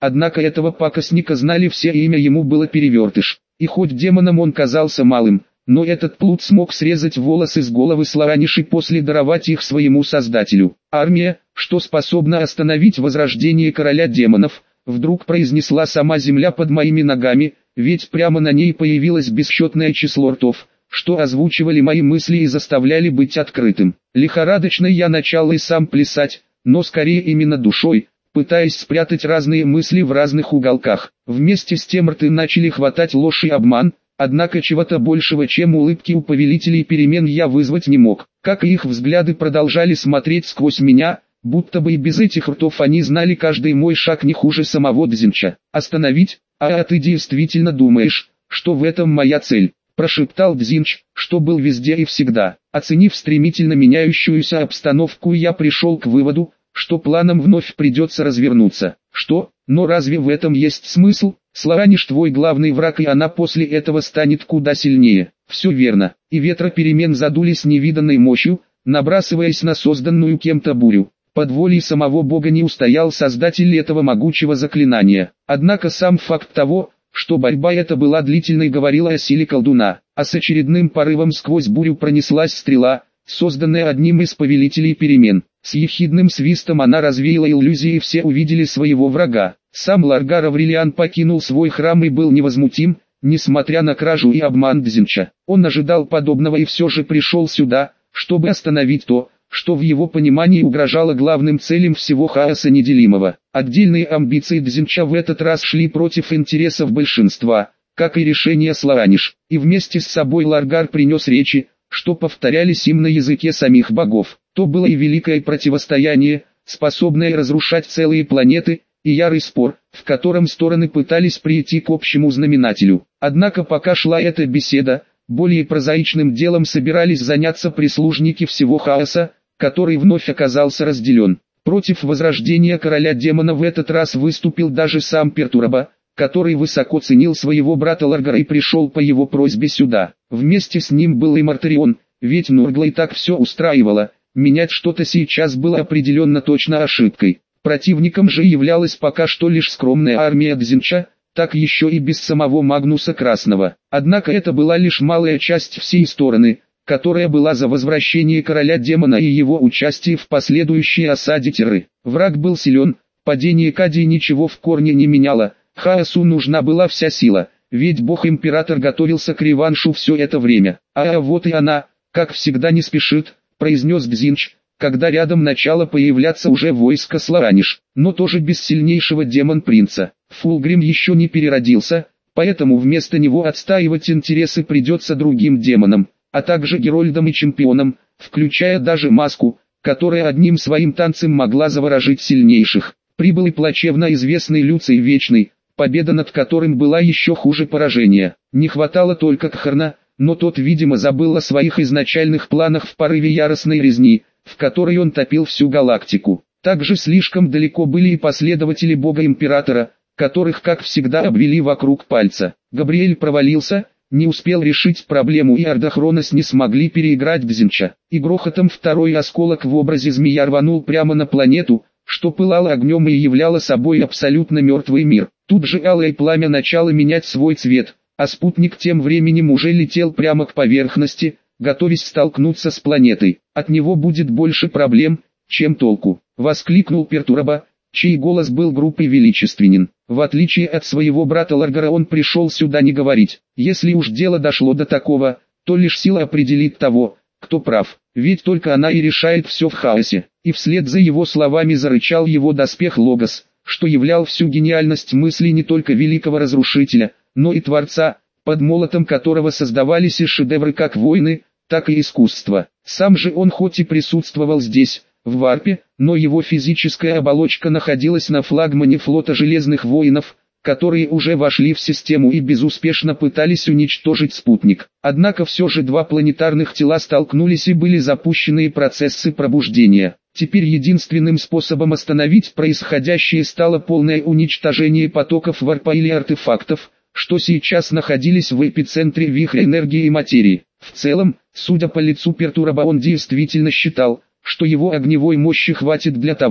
однако этого пакостника знали все, и имя ему было Перевертыш. И хоть демоном он казался малым, но этот плут смог срезать волосы с головы Слараниш и после даровать их своему создателю. «Армия, что способна остановить возрождение короля демонов», вдруг произнесла сама земля под моими ногами, ведь прямо на ней появилось бесчетное число ртов, что озвучивали мои мысли и заставляли быть открытым. Лихорадочно я начал и сам плясать, но скорее именно душой, пытаясь спрятать разные мысли в разных уголках. Вместе с тем рты начали хватать ложь и обман, однако чего-то большего, чем улыбки у повелителей перемен, я вызвать не мог. Как и их взгляды продолжали смотреть сквозь меня, будто бы и без этих ртов они знали каждый мой шаг не хуже самого Дзинча. «Остановить? А ты действительно думаешь, что в этом моя цель?» Прошептал Дзинч, что был везде и всегда. Оценив стремительно меняющуюся обстановку, я пришел к выводу, что планам вновь придется развернуться. «Что? Но разве в этом есть смысл? Слараниш твой главный враг, и она после этого станет куда сильнее». «Все верно». И ветра перемен задулись невиданной мощью, набрасываясь на созданную кем-то бурю. Под волей самого Бога не устоял создатель этого могучего заклинания. Однако сам факт того, что борьба эта была длительной, говорила о силе колдуна, а с очередным порывом сквозь бурю пронеслась стрела, созданная одним из повелителей перемен. С ехидным свистом она развеяла иллюзии, и все увидели своего врага. Сам Ларгар Аврелиан покинул свой храм и был невозмутим, несмотря на кражу и обман Дзинча. Он ожидал подобного и все же пришел сюда, чтобы остановить то, что в его понимании угрожало главным целям всего хаоса неделимого. Отдельные амбиции Дзинча в этот раз шли против интересов большинства, как и решение Слараниш, и вместе с собой Ларгар принес речи, что повторялись им на языке самих богов. То было и великое противостояние, способное разрушать целые планеты, и ярый спор, в котором стороны пытались прийти к общему знаменателю. Однако пока шла эта беседа, более прозаичным делом собирались заняться прислужники всего хаоса, который вновь оказался разделен. Против возрождения короля демона в этот раз выступил даже сам Пертураба, который высоко ценил своего брата Ларгара и пришел по его просьбе сюда. Вместе с ним был и Мартарион, ведь Нургла и так все устраивало, менять что-то сейчас было определенно точно ошибкой. Противником же являлась пока что лишь скромная армия Дзинча, так еще и без самого Магнуса Красного. Однако это была лишь малая часть всей стороны, которая была за возвращение короля демона и его участие в последующей осаде Терры. Враг был силен, падение Кадии ничего в корне не меняло, хаосу нужна была вся сила, ведь бог-император готовился к реваншу все это время. «А вот и она, как всегда не спешит», — произнес Дзинч, когда рядом начало появляться уже войско Слараниш, но тоже без сильнейшего демон-принца. Фулгрим еще не переродился, поэтому вместо него отстаивать интересы придется другим демонам, а также герольдам и чемпионам, включая даже Маску, которая одним своим танцем могла заворожить сильнейших. Прибыл и плачевно известный Люций Вечный, победа над которым была еще хуже поражения. Не хватало только Кхарна, но тот, видимо, забыл о своих изначальных планах в порыве яростной резни, в которой он топил всю галактику. Также слишком далеко были и последователи бога-императора, которых, как всегда, обвели вокруг пальца. Габриэль провалился, не успел решить проблему, и Ардахронос не смогли переиграть Дзинча. И грохотом второй осколок в образе змея рванул прямо на планету, что пылало огнем и являло собой абсолютно мертвый мир. Тут же алое пламя начало менять свой цвет, а спутник тем временем уже летел прямо к поверхности, готовясь столкнуться с планетой. «От него будет больше проблем, чем толку», — воскликнул Пертураба, чей голос был груб и величественен. В отличие от своего брата Ларгара, он пришел сюда не говорить. Если уж дело дошло до такого, то лишь сила определит того, кто прав, ведь только она и решает все в хаосе. И вслед за его словами зарычал его доспех Логос, что являл всю гениальность мысли не только великого разрушителя, но и творца, под молотом которого создавались и шедевры как войны, так и искусство. Сам же он хоть и присутствовал здесь, в Варпе, но его физическая оболочка находилась на флагмане флота Железных Воинов, которые уже вошли в систему и безуспешно пытались уничтожить спутник. Однако все же два планетарных тела столкнулись и были запущены процессы пробуждения. Теперь единственным способом остановить происходящее стало полное уничтожение потоков варпа или артефактов, что сейчас находились в эпицентре вихря энергии и материи. В целом, судя по лицу Пертураба, он действительно считал, что его огневой мощи хватит для того,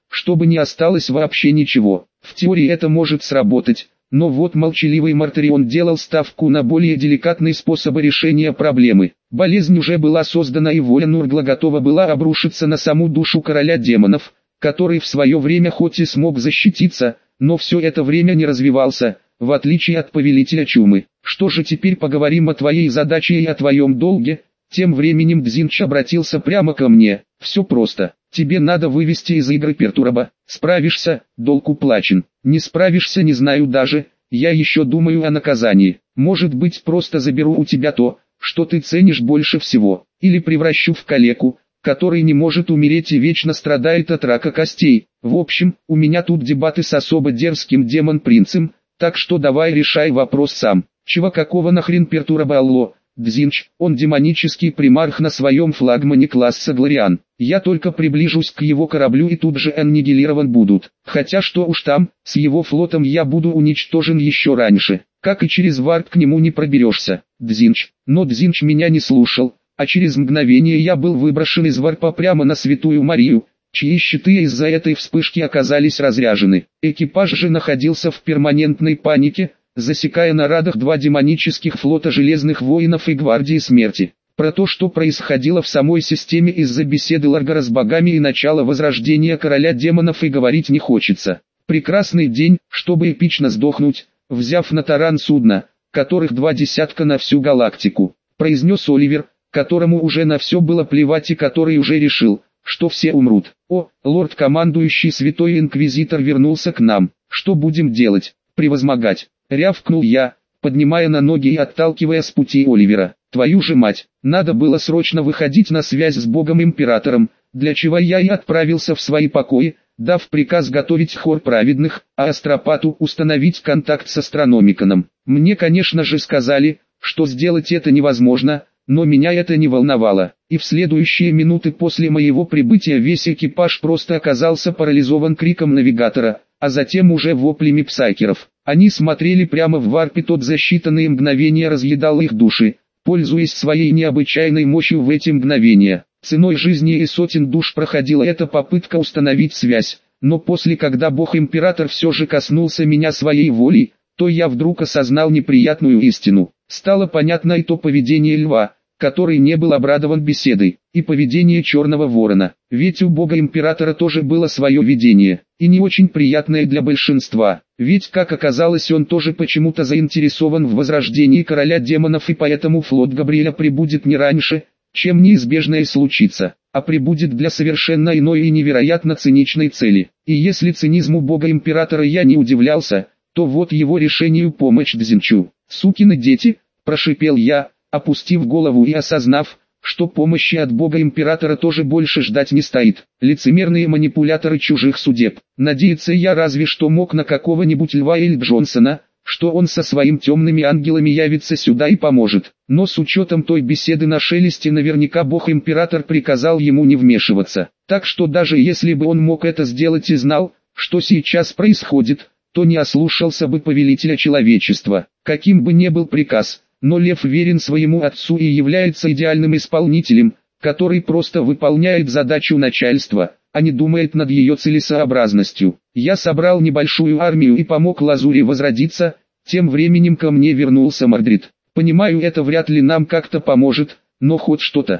чтобы не осталось вообще ничего. В теории это может сработать, но вот молчаливый Мартарион делал ставку на более деликатные способы решения проблемы. Болезнь уже была создана, и воля Нургла готова была обрушиться на саму душу короля демонов, который в свое время хоть и смог защититься, но все это время не развивался, в отличие от повелителя чумы. Что же, теперь поговорим о твоей задаче и о твоем долге? Тем временем Дзинч обратился прямо ко мне. Все просто. Тебе надо вывести из игры Пертураба. Справишься, долг уплачен. Не справишься, не знаю даже. Я еще думаю о наказании. Может быть, просто заберу у тебя то, что ты ценишь больше всего. Или превращу в калеку, который не может умереть и вечно страдает от рака костей. В общем, у меня тут дебаты с особо дерзким демон-принцем, так что давай решай вопрос сам. Чего какого нахрен Пертураба Алло? Дзинч, он демонический примарх на своем флагмане класса Глориан. Я только приближусь к его кораблю и тут же аннигилирован будут. Хотя что уж там, с его флотом я буду уничтожен еще раньше. Как и через варп к нему не проберешься. Дзинч. Но Дзинч меня не слушал, а через мгновение я был выброшен из варпа прямо на Святую Марию, чьи щиты из-за этой вспышки оказались разряжены. Экипаж же находился в перманентной панике, засекая на радах два демонических флота Железных Воинов и Гвардии Смерти. Про то, что происходило в самой системе из-за беседы Ларгара с богами и начала возрождения короля демонов, и говорить не хочется. Прекрасный день, чтобы эпично сдохнуть, взяв на таран судно, которых 20 на всю галактику, произнес Оливер, которому уже на все было плевать и который уже решил, что все умрут. О, лорд-командующий Святой Инквизитор вернулся к нам. Что будем делать? Превозмогать? Рявкнул я, поднимая на ноги и отталкивая с пути Оливера. Твою же мать, надо было срочно выходить на связь с Богом-Императором, для чего я и отправился в свои покои, дав приказ готовить хор праведных, а Астропату установить контакт с Астрономиконом. Мне, конечно же, сказали, что сделать это невозможно, но меня это не волновало, и в следующие минуты после моего прибытия весь экипаж просто оказался парализован криком навигатора, а затем уже воплями псайкеров. Они смотрели прямо в варп, и тот за считанные мгновения разъедал их души, пользуясь своей необычайной мощью в эти мгновения. Ценой жизни и сотен душ проходила эта попытка установить связь, но после, когда Бог-Император все же коснулся меня своей волей, то я вдруг осознал неприятную истину. Стало понятно и то поведение льва, который не был обрадован беседой, и поведение черного ворона, ведь у Бога-Императора тоже было свое видение, и не очень приятное для большинства, ведь, как оказалось, он тоже почему-то заинтересован в возрождении короля демонов, и поэтому флот Габриэля прибудет не раньше, чем неизбежное случится, а прибудет для совершенно иной и невероятно циничной цели. И если цинизму Бога-Императора я не удивлялся, то вот его решению помочь Дзинчу. «Сукины дети», – прошипел я, опустив голову и осознав, что помощи от Бога-Императора тоже больше ждать не стоит. Лицемерные манипуляторы чужих судеб. Надеяться я разве что мог на какого-нибудь Льва или Джонсона, что он со своими темными ангелами явится сюда и поможет. Но с учетом той беседы на шелесте, наверняка Бог-Император приказал ему не вмешиваться. Так что даже если бы он мог это сделать и знал, что сейчас происходит, то не ослушался бы повелителя человечества. Каким бы ни был приказ, но лев верен своему отцу и является идеальным исполнителем, который просто выполняет задачу начальства, а не думает над ее целесообразностью. Я собрал небольшую армию и помог Лазуре возродиться, тем временем ко мне вернулся Мордрид. Понимаю, это вряд ли нам как-то поможет, но хоть что-то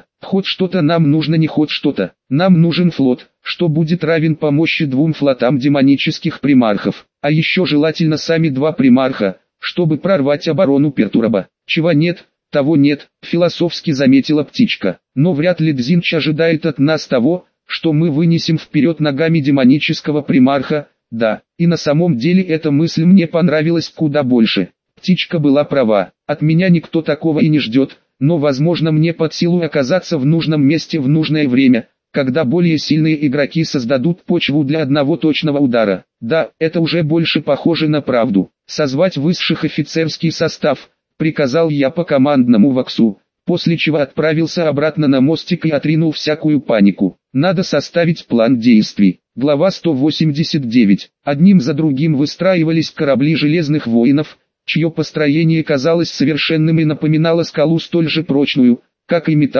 нам нужно, не хоть что-то. Нам нужен флот, что будет равен по мощи 2 флотам демонических примархов, а еще желательно сами 2 примарха, чтобы прорвать оборону Пертураба. Чего нет, того нет, философски заметила птичка. Но вряд ли Дзинч ожидает от нас того, что мы вынесем вперед ногами демонического примарха. Да, и на самом деле эта мысль мне понравилась куда больше. Птичка была права, от меня никто такого и не ждет, но возможно мне под силу оказаться в нужном месте в нужное время, когда более сильные игроки создадут почву для одного точного удара. Да, это уже больше похоже на правду. Созвать высших офицерский состав, приказал я по командному воксу, после чего отправился обратно на мостик и отринул всякую панику. Надо составить план действий. Глава 189. Одним за другим выстраивались корабли Железных Воинов, чье построение казалось совершенным и напоминало скалу столь же прочную, как и металл,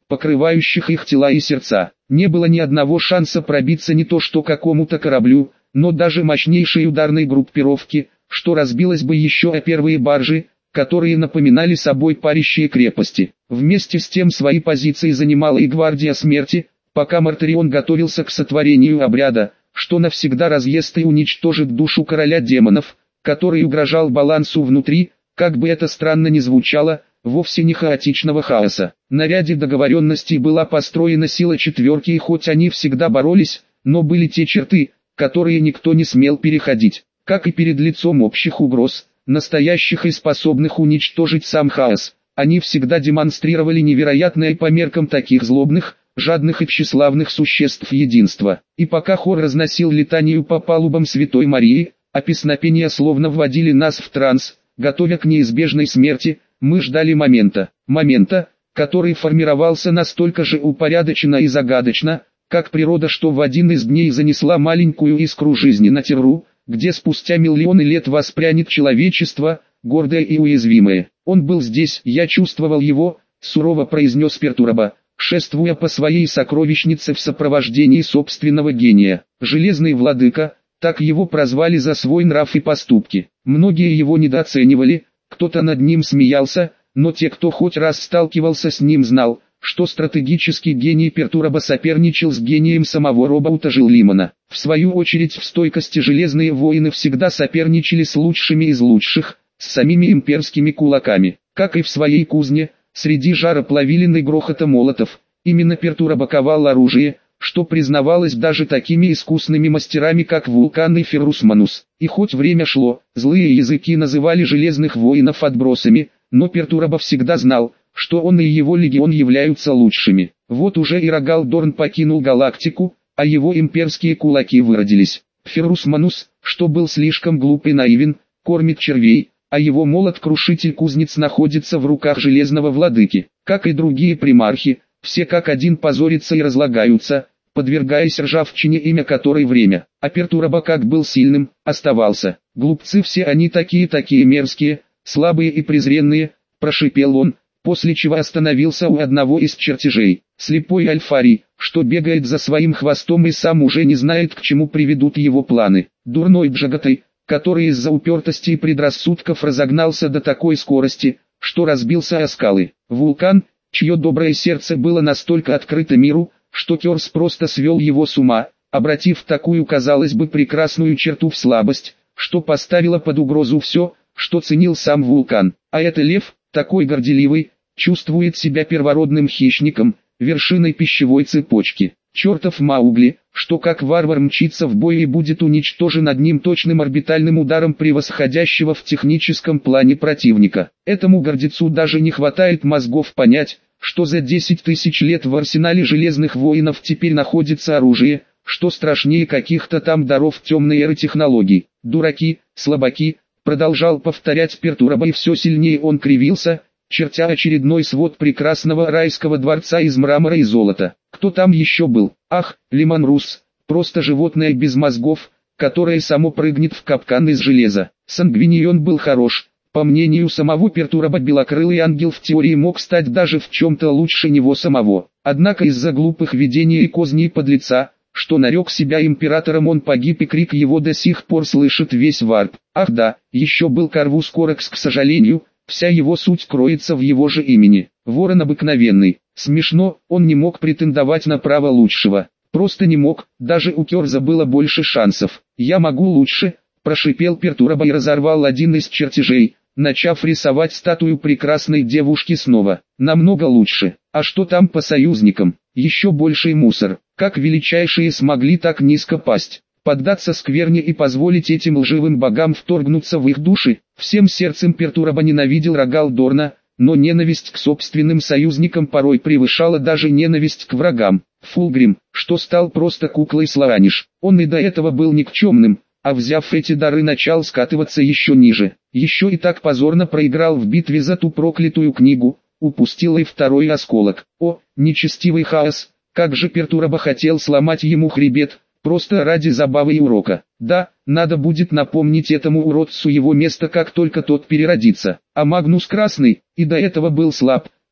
покрывающих их тела и сердца. Не было ни одного шанса пробиться не то что какому-то кораблю, но даже мощнейшей ударной группировке, что разбилось бы еще о первые баржи, которые напоминали собой парящие крепости. Вместе с тем свои позиции занимала и гвардия смерти, пока Мартарион готовился к сотворению обряда, что навсегда разъест и уничтожит душу короля демонов, который угрожал балансу внутри, как бы это странно ни звучало, вовсе не хаотичного хаоса. На ряде договоренностей была построена сила четверки, и хоть они всегда боролись, но были те черты, которые никто не смел переходить. Как и перед лицом общих угроз, настоящих и способных уничтожить сам хаос, они всегда демонстрировали невероятное по меркам таких злобных, жадных и тщеславных существ единства. И пока хор разносил летанию по палубам Святой Марии, а песнопения словно вводили нас в транс, готовя к неизбежной смерти, мы ждали момента, который формировался настолько же упорядоченно и загадочно, как природа, что в один из дней занесла маленькую искру жизни на Терру, где спустя миллионы лет воспрянет человечество, гордое и уязвимое. Он был здесь, я чувствовал его, сурово произнес Пертураба, шествуя по своей сокровищнице в сопровождении собственного гения. Железный владыка, так его прозвали за свой нрав и поступки. Многие его недооценивали, кто-то над ним смеялся, но те, кто хоть раз сталкивался с ним, знал, что стратегический гений Пертураба соперничал с гением самого Робаута Жилимана. В свою очередь в стойкости железные воины всегда соперничали с лучшими из лучших, с самими имперскими кулаками. Как и в своей кузне, среди жара плавилин и грохота молотов, именно Пертураба ковал оружие, что признавалось даже такими искусными мастерами, как Вулкан и Феррусманус. И хоть время шло, злые языки называли железных воинов отбросами, но Пертураба всегда знал, что он и его легион являются лучшими. Вот уже и Рогалдорн покинул галактику, а его имперские кулаки выродились. Феррусманус, что был слишком глуп и наивен, кормит червей, а его молот-крушитель кузнец находится в руках железного владыки. Как и другие примархи, все как один позорятся и разлагаются, подвергаясь ржавчине, имя которой время. А Пертураба как был сильным, оставался. Глупцы все они такие мерзкие, слабые и презренные, прошипел он, после чего остановился у одного из чертежей. Слепой Альфарий, что бегает за своим хвостом и сам уже не знает, к чему приведут его планы. Дурной Джагатай, который из-за упертости и предрассудков разогнался до такой скорости, что разбился о скалы. Вулкан, чье доброе сердце было настолько открыто миру, что Керс просто свел его с ума, обратив такую, казалось бы, прекрасную черту в слабость, что поставило под угрозу все, что ценил сам Вулкан. А это лев, такой горделивый, чувствует себя первородным хищником, вершиной пищевой цепочки. Чертов Маугли, что как варвар мчится в бой и будет уничтожен одним точным орбитальным ударом превосходящего в техническом плане противника. Этому гордецу даже не хватает мозгов понять, что за 10 тысяч лет в арсенале железных воинов теперь находится оружие, что страшнее каких-то там даров темной эры технологий. Дураки, слабаки, продолжал повторять Пертураба, и все сильнее он кривился, чертя очередной свод прекрасного райского дворца из мрамора и золота. Кто там еще был? Ах, Лиманрус, просто животное без мозгов, которое само прыгнет в капкан из железа. Сангвинион был хорош. По мнению самого Пертураба, белокрылый ангел в теории мог стать даже в чем-то лучше него самого. Однако из-за глупых видений и козней подлеца, что нарек себя императором, он погиб, и крик его до сих пор слышит весь варп. Ах да, еще был Карвус Корекс, к сожалению, вся его суть кроется в его же имени. Ворон обыкновенный. Смешно, он не мог претендовать на право лучшего. Просто не мог, даже у Керза было больше шансов. «Я могу лучше», – прошипел Пертураба и разорвал один из чертежей, начав рисовать статую прекрасной девушки снова. «Намного лучше. А что там по союзникам? Еще больший мусор. Как величайшие смогли так низко пасть? Поддаться скверне и позволить этим лживым богам вторгнуться в их души?» Всем сердцем Пертураба ненавидел Рогалдорна, но ненависть к собственным союзникам порой превышала даже ненависть к врагам. Фулгрим, что стал просто куклой Слораниш. Он и до этого был никчемным, а взяв эти дары, начал скатываться еще ниже. Еще и так позорно проиграл в битве за ту проклятую книгу, упустил и второй осколок. О, нечестивый хаос, как же Пертураба хотел сломать ему хребет, просто ради забавы и урока. Да, надо будет напомнить этому уродцу его место, как только тот переродится. А Магнус Красный, и до этого был слаб,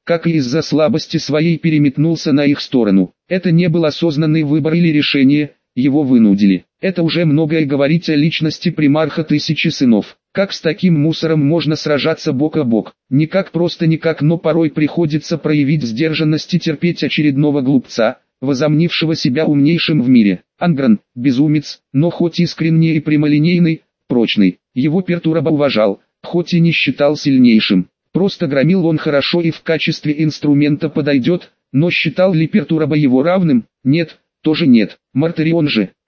как и из-за слабости своей переметнулся на их сторону. Это не был осознанный выбор или решение, его вынудили. Это уже многое говорит о личности примарха Тысячи Сынов. Как с таким мусором можно сражаться бок о бок? Никак, просто никак, но порой приходится проявить сдержанность и терпеть очередного глупца, возомнившего себя умнейшим в мире. Ангран – безумец, но хоть искренний и прямолинейный, прочный. Его Пертураба уважал, хоть и не считал сильнейшим. Просто громил он хорошо и в качестве инструмента подойдет, но считал ли Пертураба его равным? Нет, тоже нет. Мартарион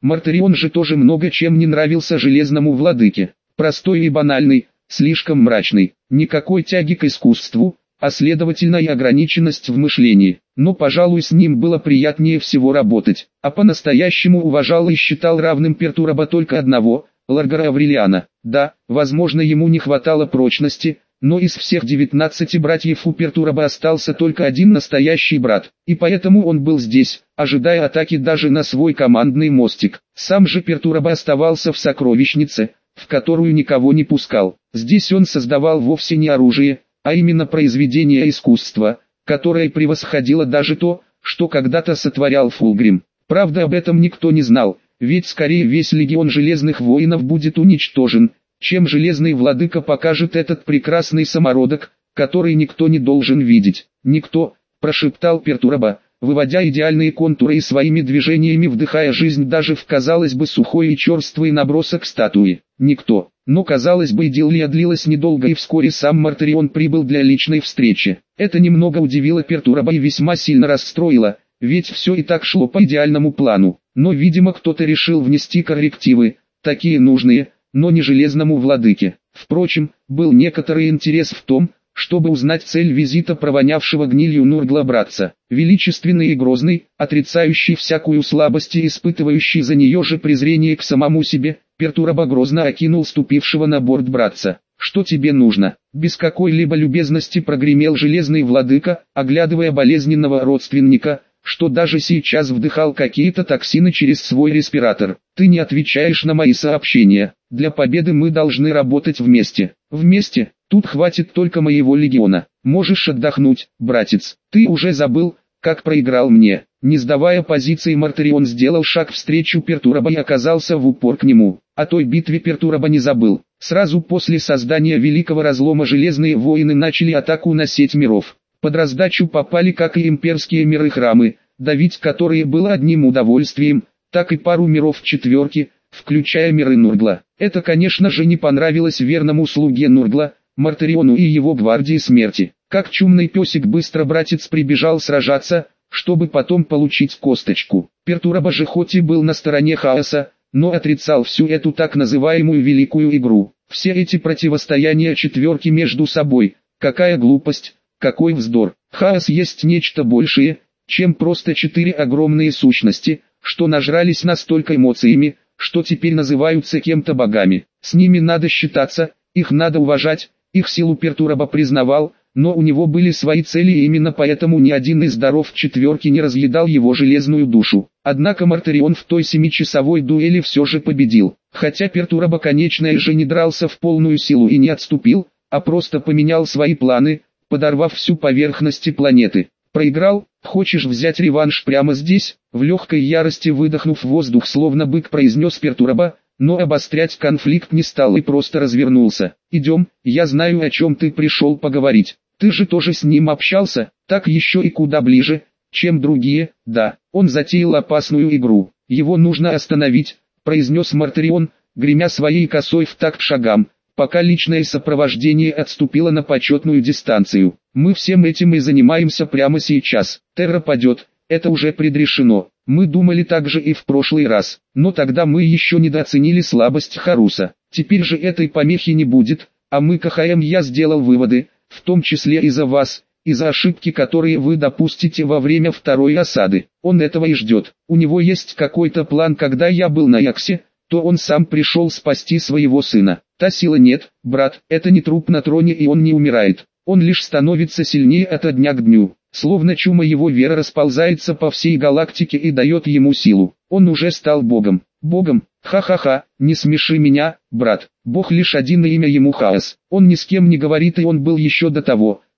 же тоже много чем не нравился Железному Владыке. Простой и банальный, слишком мрачный, никакой тяги к искусству, а следовательно и ограниченность в мышлении. Но, пожалуй, с ним было приятнее всего работать. А по-настоящему уважал и считал равным Пертураба только одного, Ларгара Аврелиана. Да, возможно, ему не хватало прочности, но из всех 19 братьев у Пертураба остался только один настоящий брат, и поэтому он был здесь, ожидая атаки даже на свой командный мостик. Сам же Пертураба оставался в сокровищнице, в которую никого не пускал. Здесь он создавал вовсе не оружие, а именно произведение искусства, которое превосходило даже то, что когда-то сотворял Фулгрим. Правда, об этом никто не знал, ведь скорее весь легион Железных Воинов будет уничтожен, чем Железный Владыка покажет этот прекрасный самородок, который никто не должен видеть. «Никто», – прошептал Пертураба, выводя идеальные контуры и своими движениями вдыхая жизнь даже в, казалось бы, сухой и черствый набросок статуи. «Никто». Но, казалось бы, идиллия длилась недолго, и вскоре сам Мартарион прибыл для личной встречи. Это немного удивило Пертураба и весьма сильно расстроило, ведь все и так шло по идеальному плану. Но, видимо, кто-то решил внести коррективы, такие нужные, но не Железному Владыке. Впрочем, был некоторый интерес в том, чтобы узнать цель визита провонявшего гнилью Нургла-братца. Величественный и грозный, отрицающий всякую слабость и испытывающий за нее же презрение к самому себе, Пертураба грозно окинул ступившего на борт братца. «Что тебе нужно?» Без какой-либо любезности прогремел Железный Владыка, оглядывая болезненного родственника, что даже сейчас вдыхал какие-то токсины через свой респиратор. «Ты не отвечаешь на мои сообщения. Для победы мы должны работать вместе». «Вместе? Тут хватит только моего легиона. Можешь отдохнуть, братец. Ты уже забыл, как проиграл мне». Не сдавая позиции, Мартарион сделал шаг встречу Пертураба и оказался в упор к нему. О той битве Пертураба не забыл. Сразу после создания Великого Разлома Железные Воины начали атаку на сеть миров. Под раздачу попали как и имперские миры-храмы, давить которые было одним удовольствием, так и пару миров четверки, включая миры Нургла. Это, конечно же, не понравилось верному слуге Нургла, Мартариону и его гвардии смерти. Как чумный песик быстро братец прибежал сражаться, чтобы потом получить косточку. Пертураба же хоть и был на стороне хаоса, но отрицал всю эту так называемую великую игру. Все эти противостояния четверки между собой, какая глупость, какой вздор. Хаос есть нечто большее, чем просто 4 огромные сущности, что нажрались настолько эмоциями, что теперь называются кем-то богами. С ними надо считаться, их надо уважать, их силу Пертураба признавал, но у него были свои цели, и именно поэтому ни один из даров четверки не разъедал его железную душу. Однако Мартарион в той 7-часовой дуэли все же победил. Хотя Пертураба, конечно же, не дрался в полную силу и не отступил, а просто поменял свои планы, подорвав всю поверхность планеты. «Проиграл? Хочешь взять реванш прямо здесь?» В легкой ярости выдохнув воздух, словно бык, произнес Пертураба, но обострять конфликт не стал и просто развернулся. «Идем, я знаю, о чем ты пришел поговорить. Ты же тоже с ним общался, так еще и куда ближе, чем другие». «Да, он затеял опасную игру. Его нужно остановить», произнес Мартарион, гремя своей косой в такт шагам, пока личное сопровождение отступило на почетную дистанцию. «Мы всем этим и занимаемся прямо сейчас. Терра падет, это уже предрешено. Мы думали так же и в прошлый раз, но тогда мы еще недооценили слабость Харуса. Теперь же этой помехи не будет, а мы КХМ я сделал выводы, в том числе из-за вас, из-за ошибки, которые вы допустите во время второй осады. Он этого и ждет. У него есть какой-то план. Когда я был на Яксе, то он сам пришел спасти своего сына. Та сила нет, брат, это не труп на троне, и он не умирает. Он лишь становится сильнее ото дня к дню. Словно чума, его вера расползается по всей галактике и дает ему силу. Он уже стал богом. Богом? Ха-ха-ха, не смеши меня, брат. Бог лишь один, и имя ему хаос. Он ни с кем не говорит, и он был еще до того,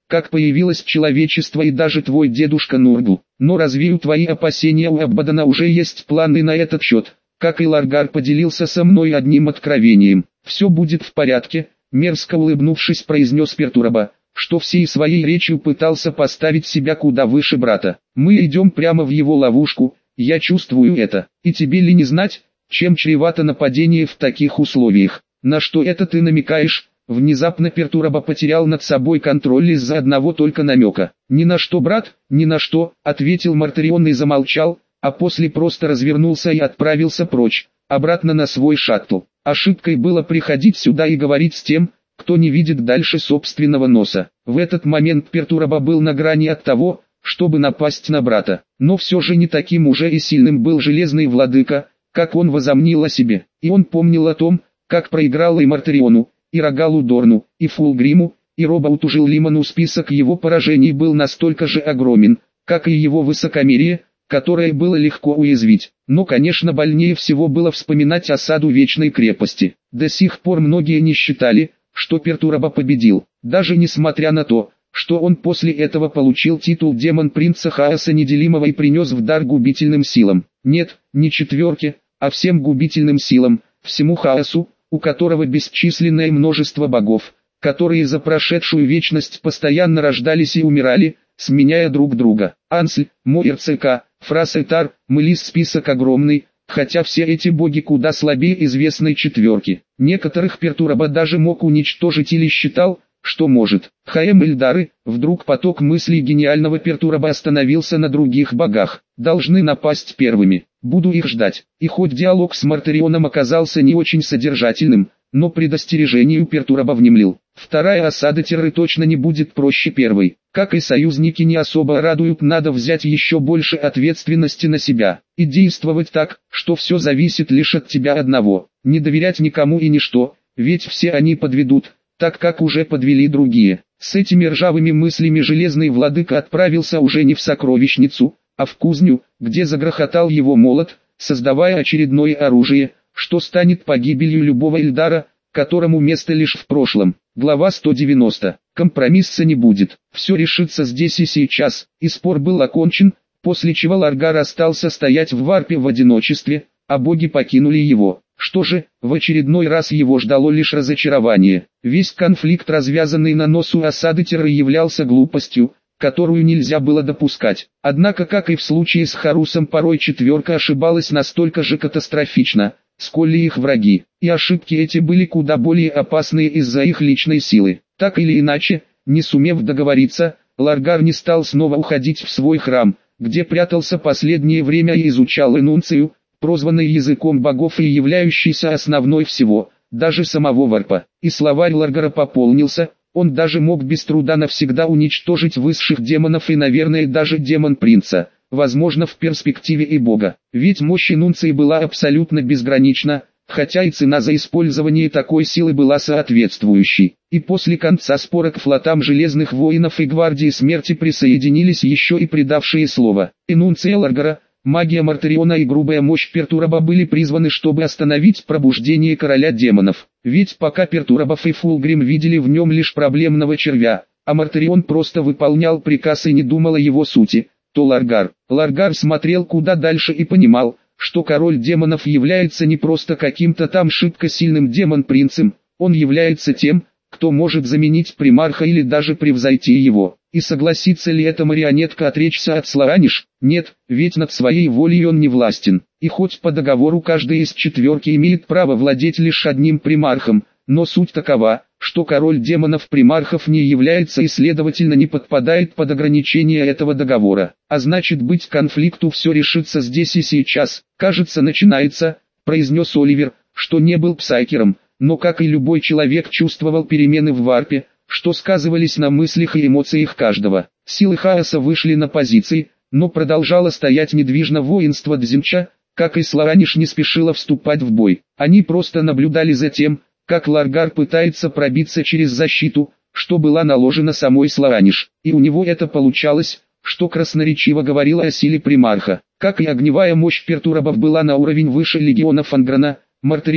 как появилось человечество и даже твой дедушка Нургл. Но развею твои опасения, у Аббадана уже есть планы на этот счет, как и Ларгар поделился со мной одним откровением. Все будет в порядке, мерзко улыбнувшись произнес Пертураба, что всей своей речью пытался поставить себя куда выше брата. Мы идем прямо в его ловушку, я чувствую это, и тебе ли не знать, чем чревато нападение в таких условиях. На что это ты намекаешь? Внезапно Пертураба потерял над собой контроль из-за одного только намека. «Ни на что, брат, ни на что», — ответил Мартарион и замолчал, а после просто развернулся и отправился прочь, обратно на свой шаттл. Ошибкой было приходить сюда и говорить с тем, кто не видит дальше собственного носа. В этот момент Пертураба был на грани от того, чтобы напасть на брата. Но все же не таким уже и сильным был Железный Владыка, как он возомнил о себе. И он помнил о том, как проиграл и Мартариону, и Рогалу Дорну, и Фулгриму, и Робауту Жилиману. Список его поражений был настолько же огромен, как и его высокомерие, которое было легко уязвить. Но, конечно, больнее всего было вспоминать осаду Вечной крепости. До сих пор многие не считали, что Пертураба победил, даже несмотря на то, что он после этого получил титул демон-принца Хаоса Неделимого и принес в дар губительным силам. Нет, не четверке, а всем губительным силам, всему Хаосу, у которого бесчисленное множество богов, которые за прошедшую вечность постоянно рождались и умирали, сменяя друг друга. Ансль, Моирцека, Фрасетар, Мэлис, список огромный, хотя все эти боги куда слабее известной четверки. Некоторых Пертураба даже мог уничтожить или считал, что может. Хаэм Эльдары, вдруг поток мыслей гениального Пертураба остановился на других богах. Должны напасть первыми. Буду их ждать. И хоть диалог с Мартарионом оказался не очень содержательным, но предостережению Пертураба внемлил. Вторая осада Терры точно не будет проще первой. Как и союзники не особо радуют, надо взять еще больше ответственности на себя. И действовать так, что все зависит лишь от тебя одного. Не доверять никому и ничто, ведь все они подведут, так как уже подвели другие. С этими ржавыми мыслями Железный Владыка отправился уже не в сокровищницу, а в кузню, где загрохотал его молот, создавая очередное оружие, что станет погибелью любого Эльдара, которому место лишь в прошлом. Глава 190. Компромисса не будет. Все решится здесь и сейчас. И спор был окончен, после чего Ларгар остался стоять в варпе в одиночестве, а боги покинули его. Что же, в очередной раз его ждало лишь разочарование. Весь конфликт, развязанный на носу осады Терры, являлся глупостью, которую нельзя было допускать. Однако, как и в случае с Харусом, порой четверка ошибалась настолько же катастрофично, сколь и их враги, и ошибки эти были куда более опасные из-за их личной силы. Так или иначе, не сумев договориться, Ларгар не стал снова уходить в свой храм, где прятался последнее время и изучал энунцию, прозванный языком богов и являющийся основной всего, даже самого варпа. И словарь Ларгара пополнился, он даже мог без труда навсегда уничтожить высших демонов и, наверное, даже демон-принца, возможно, в перспективе и бога. Ведь мощь энунции была абсолютно безгранична, хотя и цена за использование такой силы была соответствующей. И после конца спора к флотам Железных Воинов и Гвардии Смерти присоединились еще и предавшие слово. Энунция Ларгара, магия Мартариона и грубая мощь Пертураба были призваны, чтобы остановить пробуждение короля демонов. Ведь пока Пертурабов и Фулгрим видели в нем лишь проблемного червя, а Мартарион просто выполнял приказ и не думал о его сути, то Ларгар смотрел куда дальше и понимал, что король демонов является не просто каким-то там шибко сильным демон-принцем, он является тем, кто может заменить примарха или даже превзойти его. И согласится ли эта марионетка отречься от Слораниш? Нет, ведь над своей волей он не властен. И хоть по договору каждый из четверки имеет право владеть лишь одним примархом, но суть такова, что король демонов-примархов не является и следовательно не подпадает под ограничения этого договора. А значит, быть конфликту все решится здесь и сейчас. «Кажется, начинается», — произнес Оливер, что не был псайкером, но как и любой человек чувствовал перемены в варпе, что сказывались на мыслях и эмоциях каждого. Силы хаоса вышли на позиции, но продолжало стоять недвижно воинство Дзинча, как и Слораниш не спешило вступать в бой. Они просто наблюдали за тем, как Ларгар пытается пробиться через защиту, что была наложена самой Слораниш, и у него это получалось, что красноречиво говорило о силе примарха. Как и огневая мощь Пертурабов была на уровень выше легиона Фанграна, Мартариона,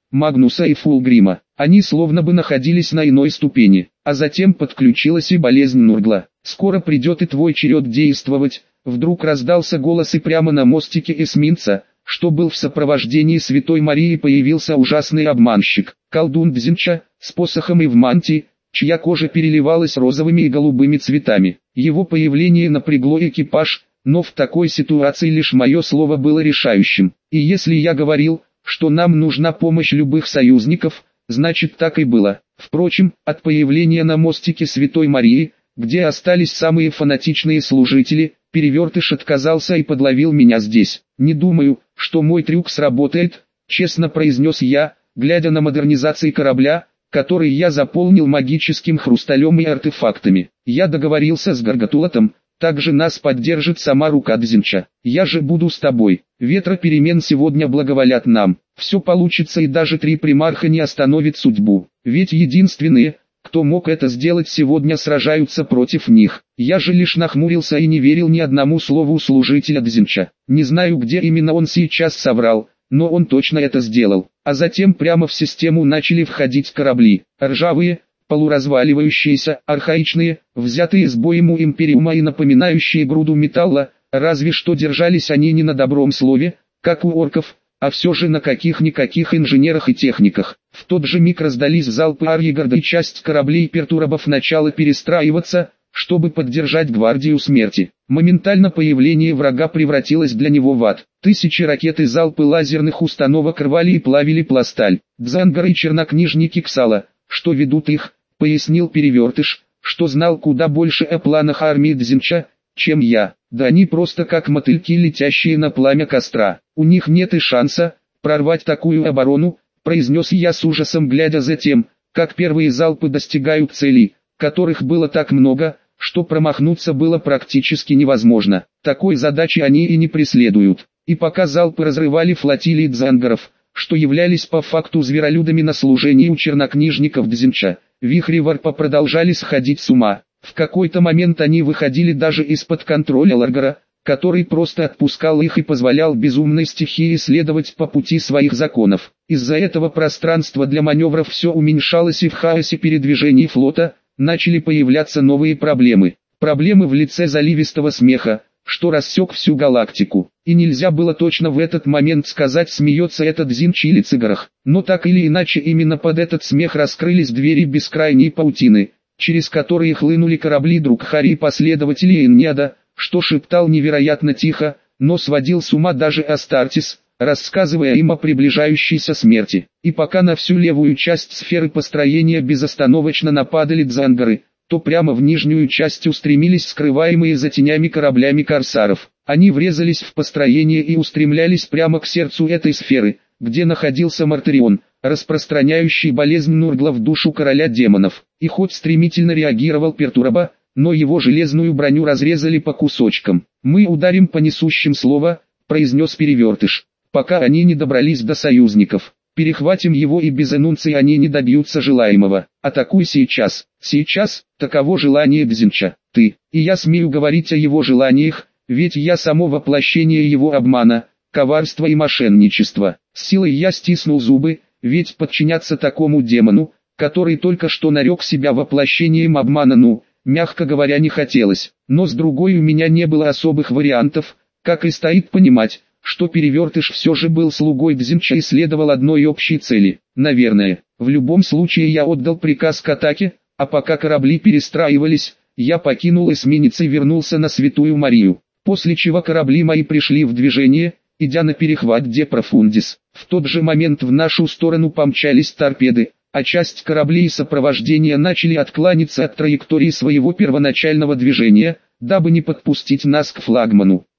Магнуса и Фулгрима. Они словно бы находились на иной ступени, а затем подключилась и болезнь Нургла. «Скоро придет и твой черед действовать», вдруг раздался голос, и прямо на мостике эсминца, что был в сопровождении Святой Марии, появился ужасный обманщик, колдун Дзинча, с посохом и в мантии, чья кожа переливалась розовыми и голубыми цветами. Его появление напрягло экипаж, но в такой ситуации лишь мое слово было решающим. И если я говорил, что нам нужна помощь любых союзников, значит так и было. Впрочем, от появления на мостике Святой Марии, где остались самые фанатичные служители, Перевертыш отказался и подловил меня здесь. «Не думаю, что мой трюк сработает», — честно произнес я, глядя на модернизации корабля, который я заполнил магическим хрусталем и артефактами. «Я договорился с Гаргатулатом, также нас поддержит сама рука Дзинча. Я же буду с тобой. Ветра перемен сегодня благоволят нам. Все получится, и даже 3 примарха не остановит судьбу. Ведь единственные, кто мог это сделать сегодня, сражаются против них». Я же лишь нахмурился и не верил ни одному слову служителя Дзинча. Не знаю, где именно он сейчас соврал, но он точно это сделал. А затем прямо в систему начали входить корабли. Ржавые, полуразваливающиеся, архаичные, взятые с боем у Империума и напоминающие груду металла, разве что держались они не на добром слове, как у орков, а все же на каких-никаких инженерах и техниках. В тот же миг раздались залпы Арьегарда, и часть кораблей Пертурабов начала перестраиваться, чтобы поддержать гвардию смерти. Моментально появление врага превратилось для него в ад. Тысячи ракет и залпы лазерных установок рвали и плавили пласталь. Дзангары и чернокнижники Ксала, что ведут их, пояснил Перевертыш, что знал куда больше о планах армии Дзинча, чем я. Да они просто как мотыльки, летящие на пламя костра. У них нет и шанса прорвать такую оборону, произнес я с ужасом, глядя за тем, как первые залпы достигают целей, которых было так много, что промахнуться было практически невозможно. Такой задачи они и не преследуют. И пока залпы разрывали флотилии дзангаров, что являлись по факту зверолюдами на служении у чернокнижников Дзинча, вихри варпа продолжали сходить с ума. В какой-то момент они выходили даже из-под контроля Ларгара, который просто отпускал их и позволял безумной стихии следовать по пути своих законов. Из-за этого пространство для маневров все уменьшалось, и в хаосе передвижений флота начали появляться новые проблемы. Проблемы в лице заливистого смеха, что рассек всю галактику. И нельзя было точно в этот момент сказать, смеется этот Дзинч или Цигарах. Но так или иначе именно под этот смех раскрылись двери бескрайней паутины, через которые хлынули корабли Друкхари и последователей Энниада, что шептал невероятно тихо, но сводил с ума даже Астартис, рассказывая им о приближающейся смерти. И пока на всю левую часть сферы построения безостановочно нападали дзангары, то прямо в нижнюю часть устремились скрываемые за тенями кораблями корсаров. Они врезались в построение и устремлялись прямо к сердцу этой сферы, где находился Мартарион, распространяющий болезнь Нургла в душу короля демонов. И хоть стремительно реагировал Пертураба, но его железную броню разрезали по кусочкам. «Мы ударим по несущим слово», — произнес Перевертыш, пока они не добрались до союзников. «Перехватим его, и без энунции они не добьются желаемого. Атакуй сейчас». «Сейчас, таково желание Дзинча. Ты, и я смею говорить о его желаниях, ведь я само воплощение его обмана, коварства и мошенничества». С силой я стиснул зубы, ведь подчиняться такому демону, который только что нарек себя воплощением обмана, мягко говоря, не хотелось. Но с другой у меня не было особых вариантов, как и стоит понимать, что Перевертыш все же был слугой Дзинча и следовал одной общей цели. Наверное, в любом случае я отдал приказ к атаке, а пока корабли перестраивались, я покинул эсминец и вернулся на Святую Марию, после чего корабли мои пришли в движение, идя на перехват Де Профундис. В тот же момент в нашу сторону помчались торпеды, а часть кораблей сопровождения начали откланяться от траектории своего первоначального движения, дабы не подпустить нас к флагману.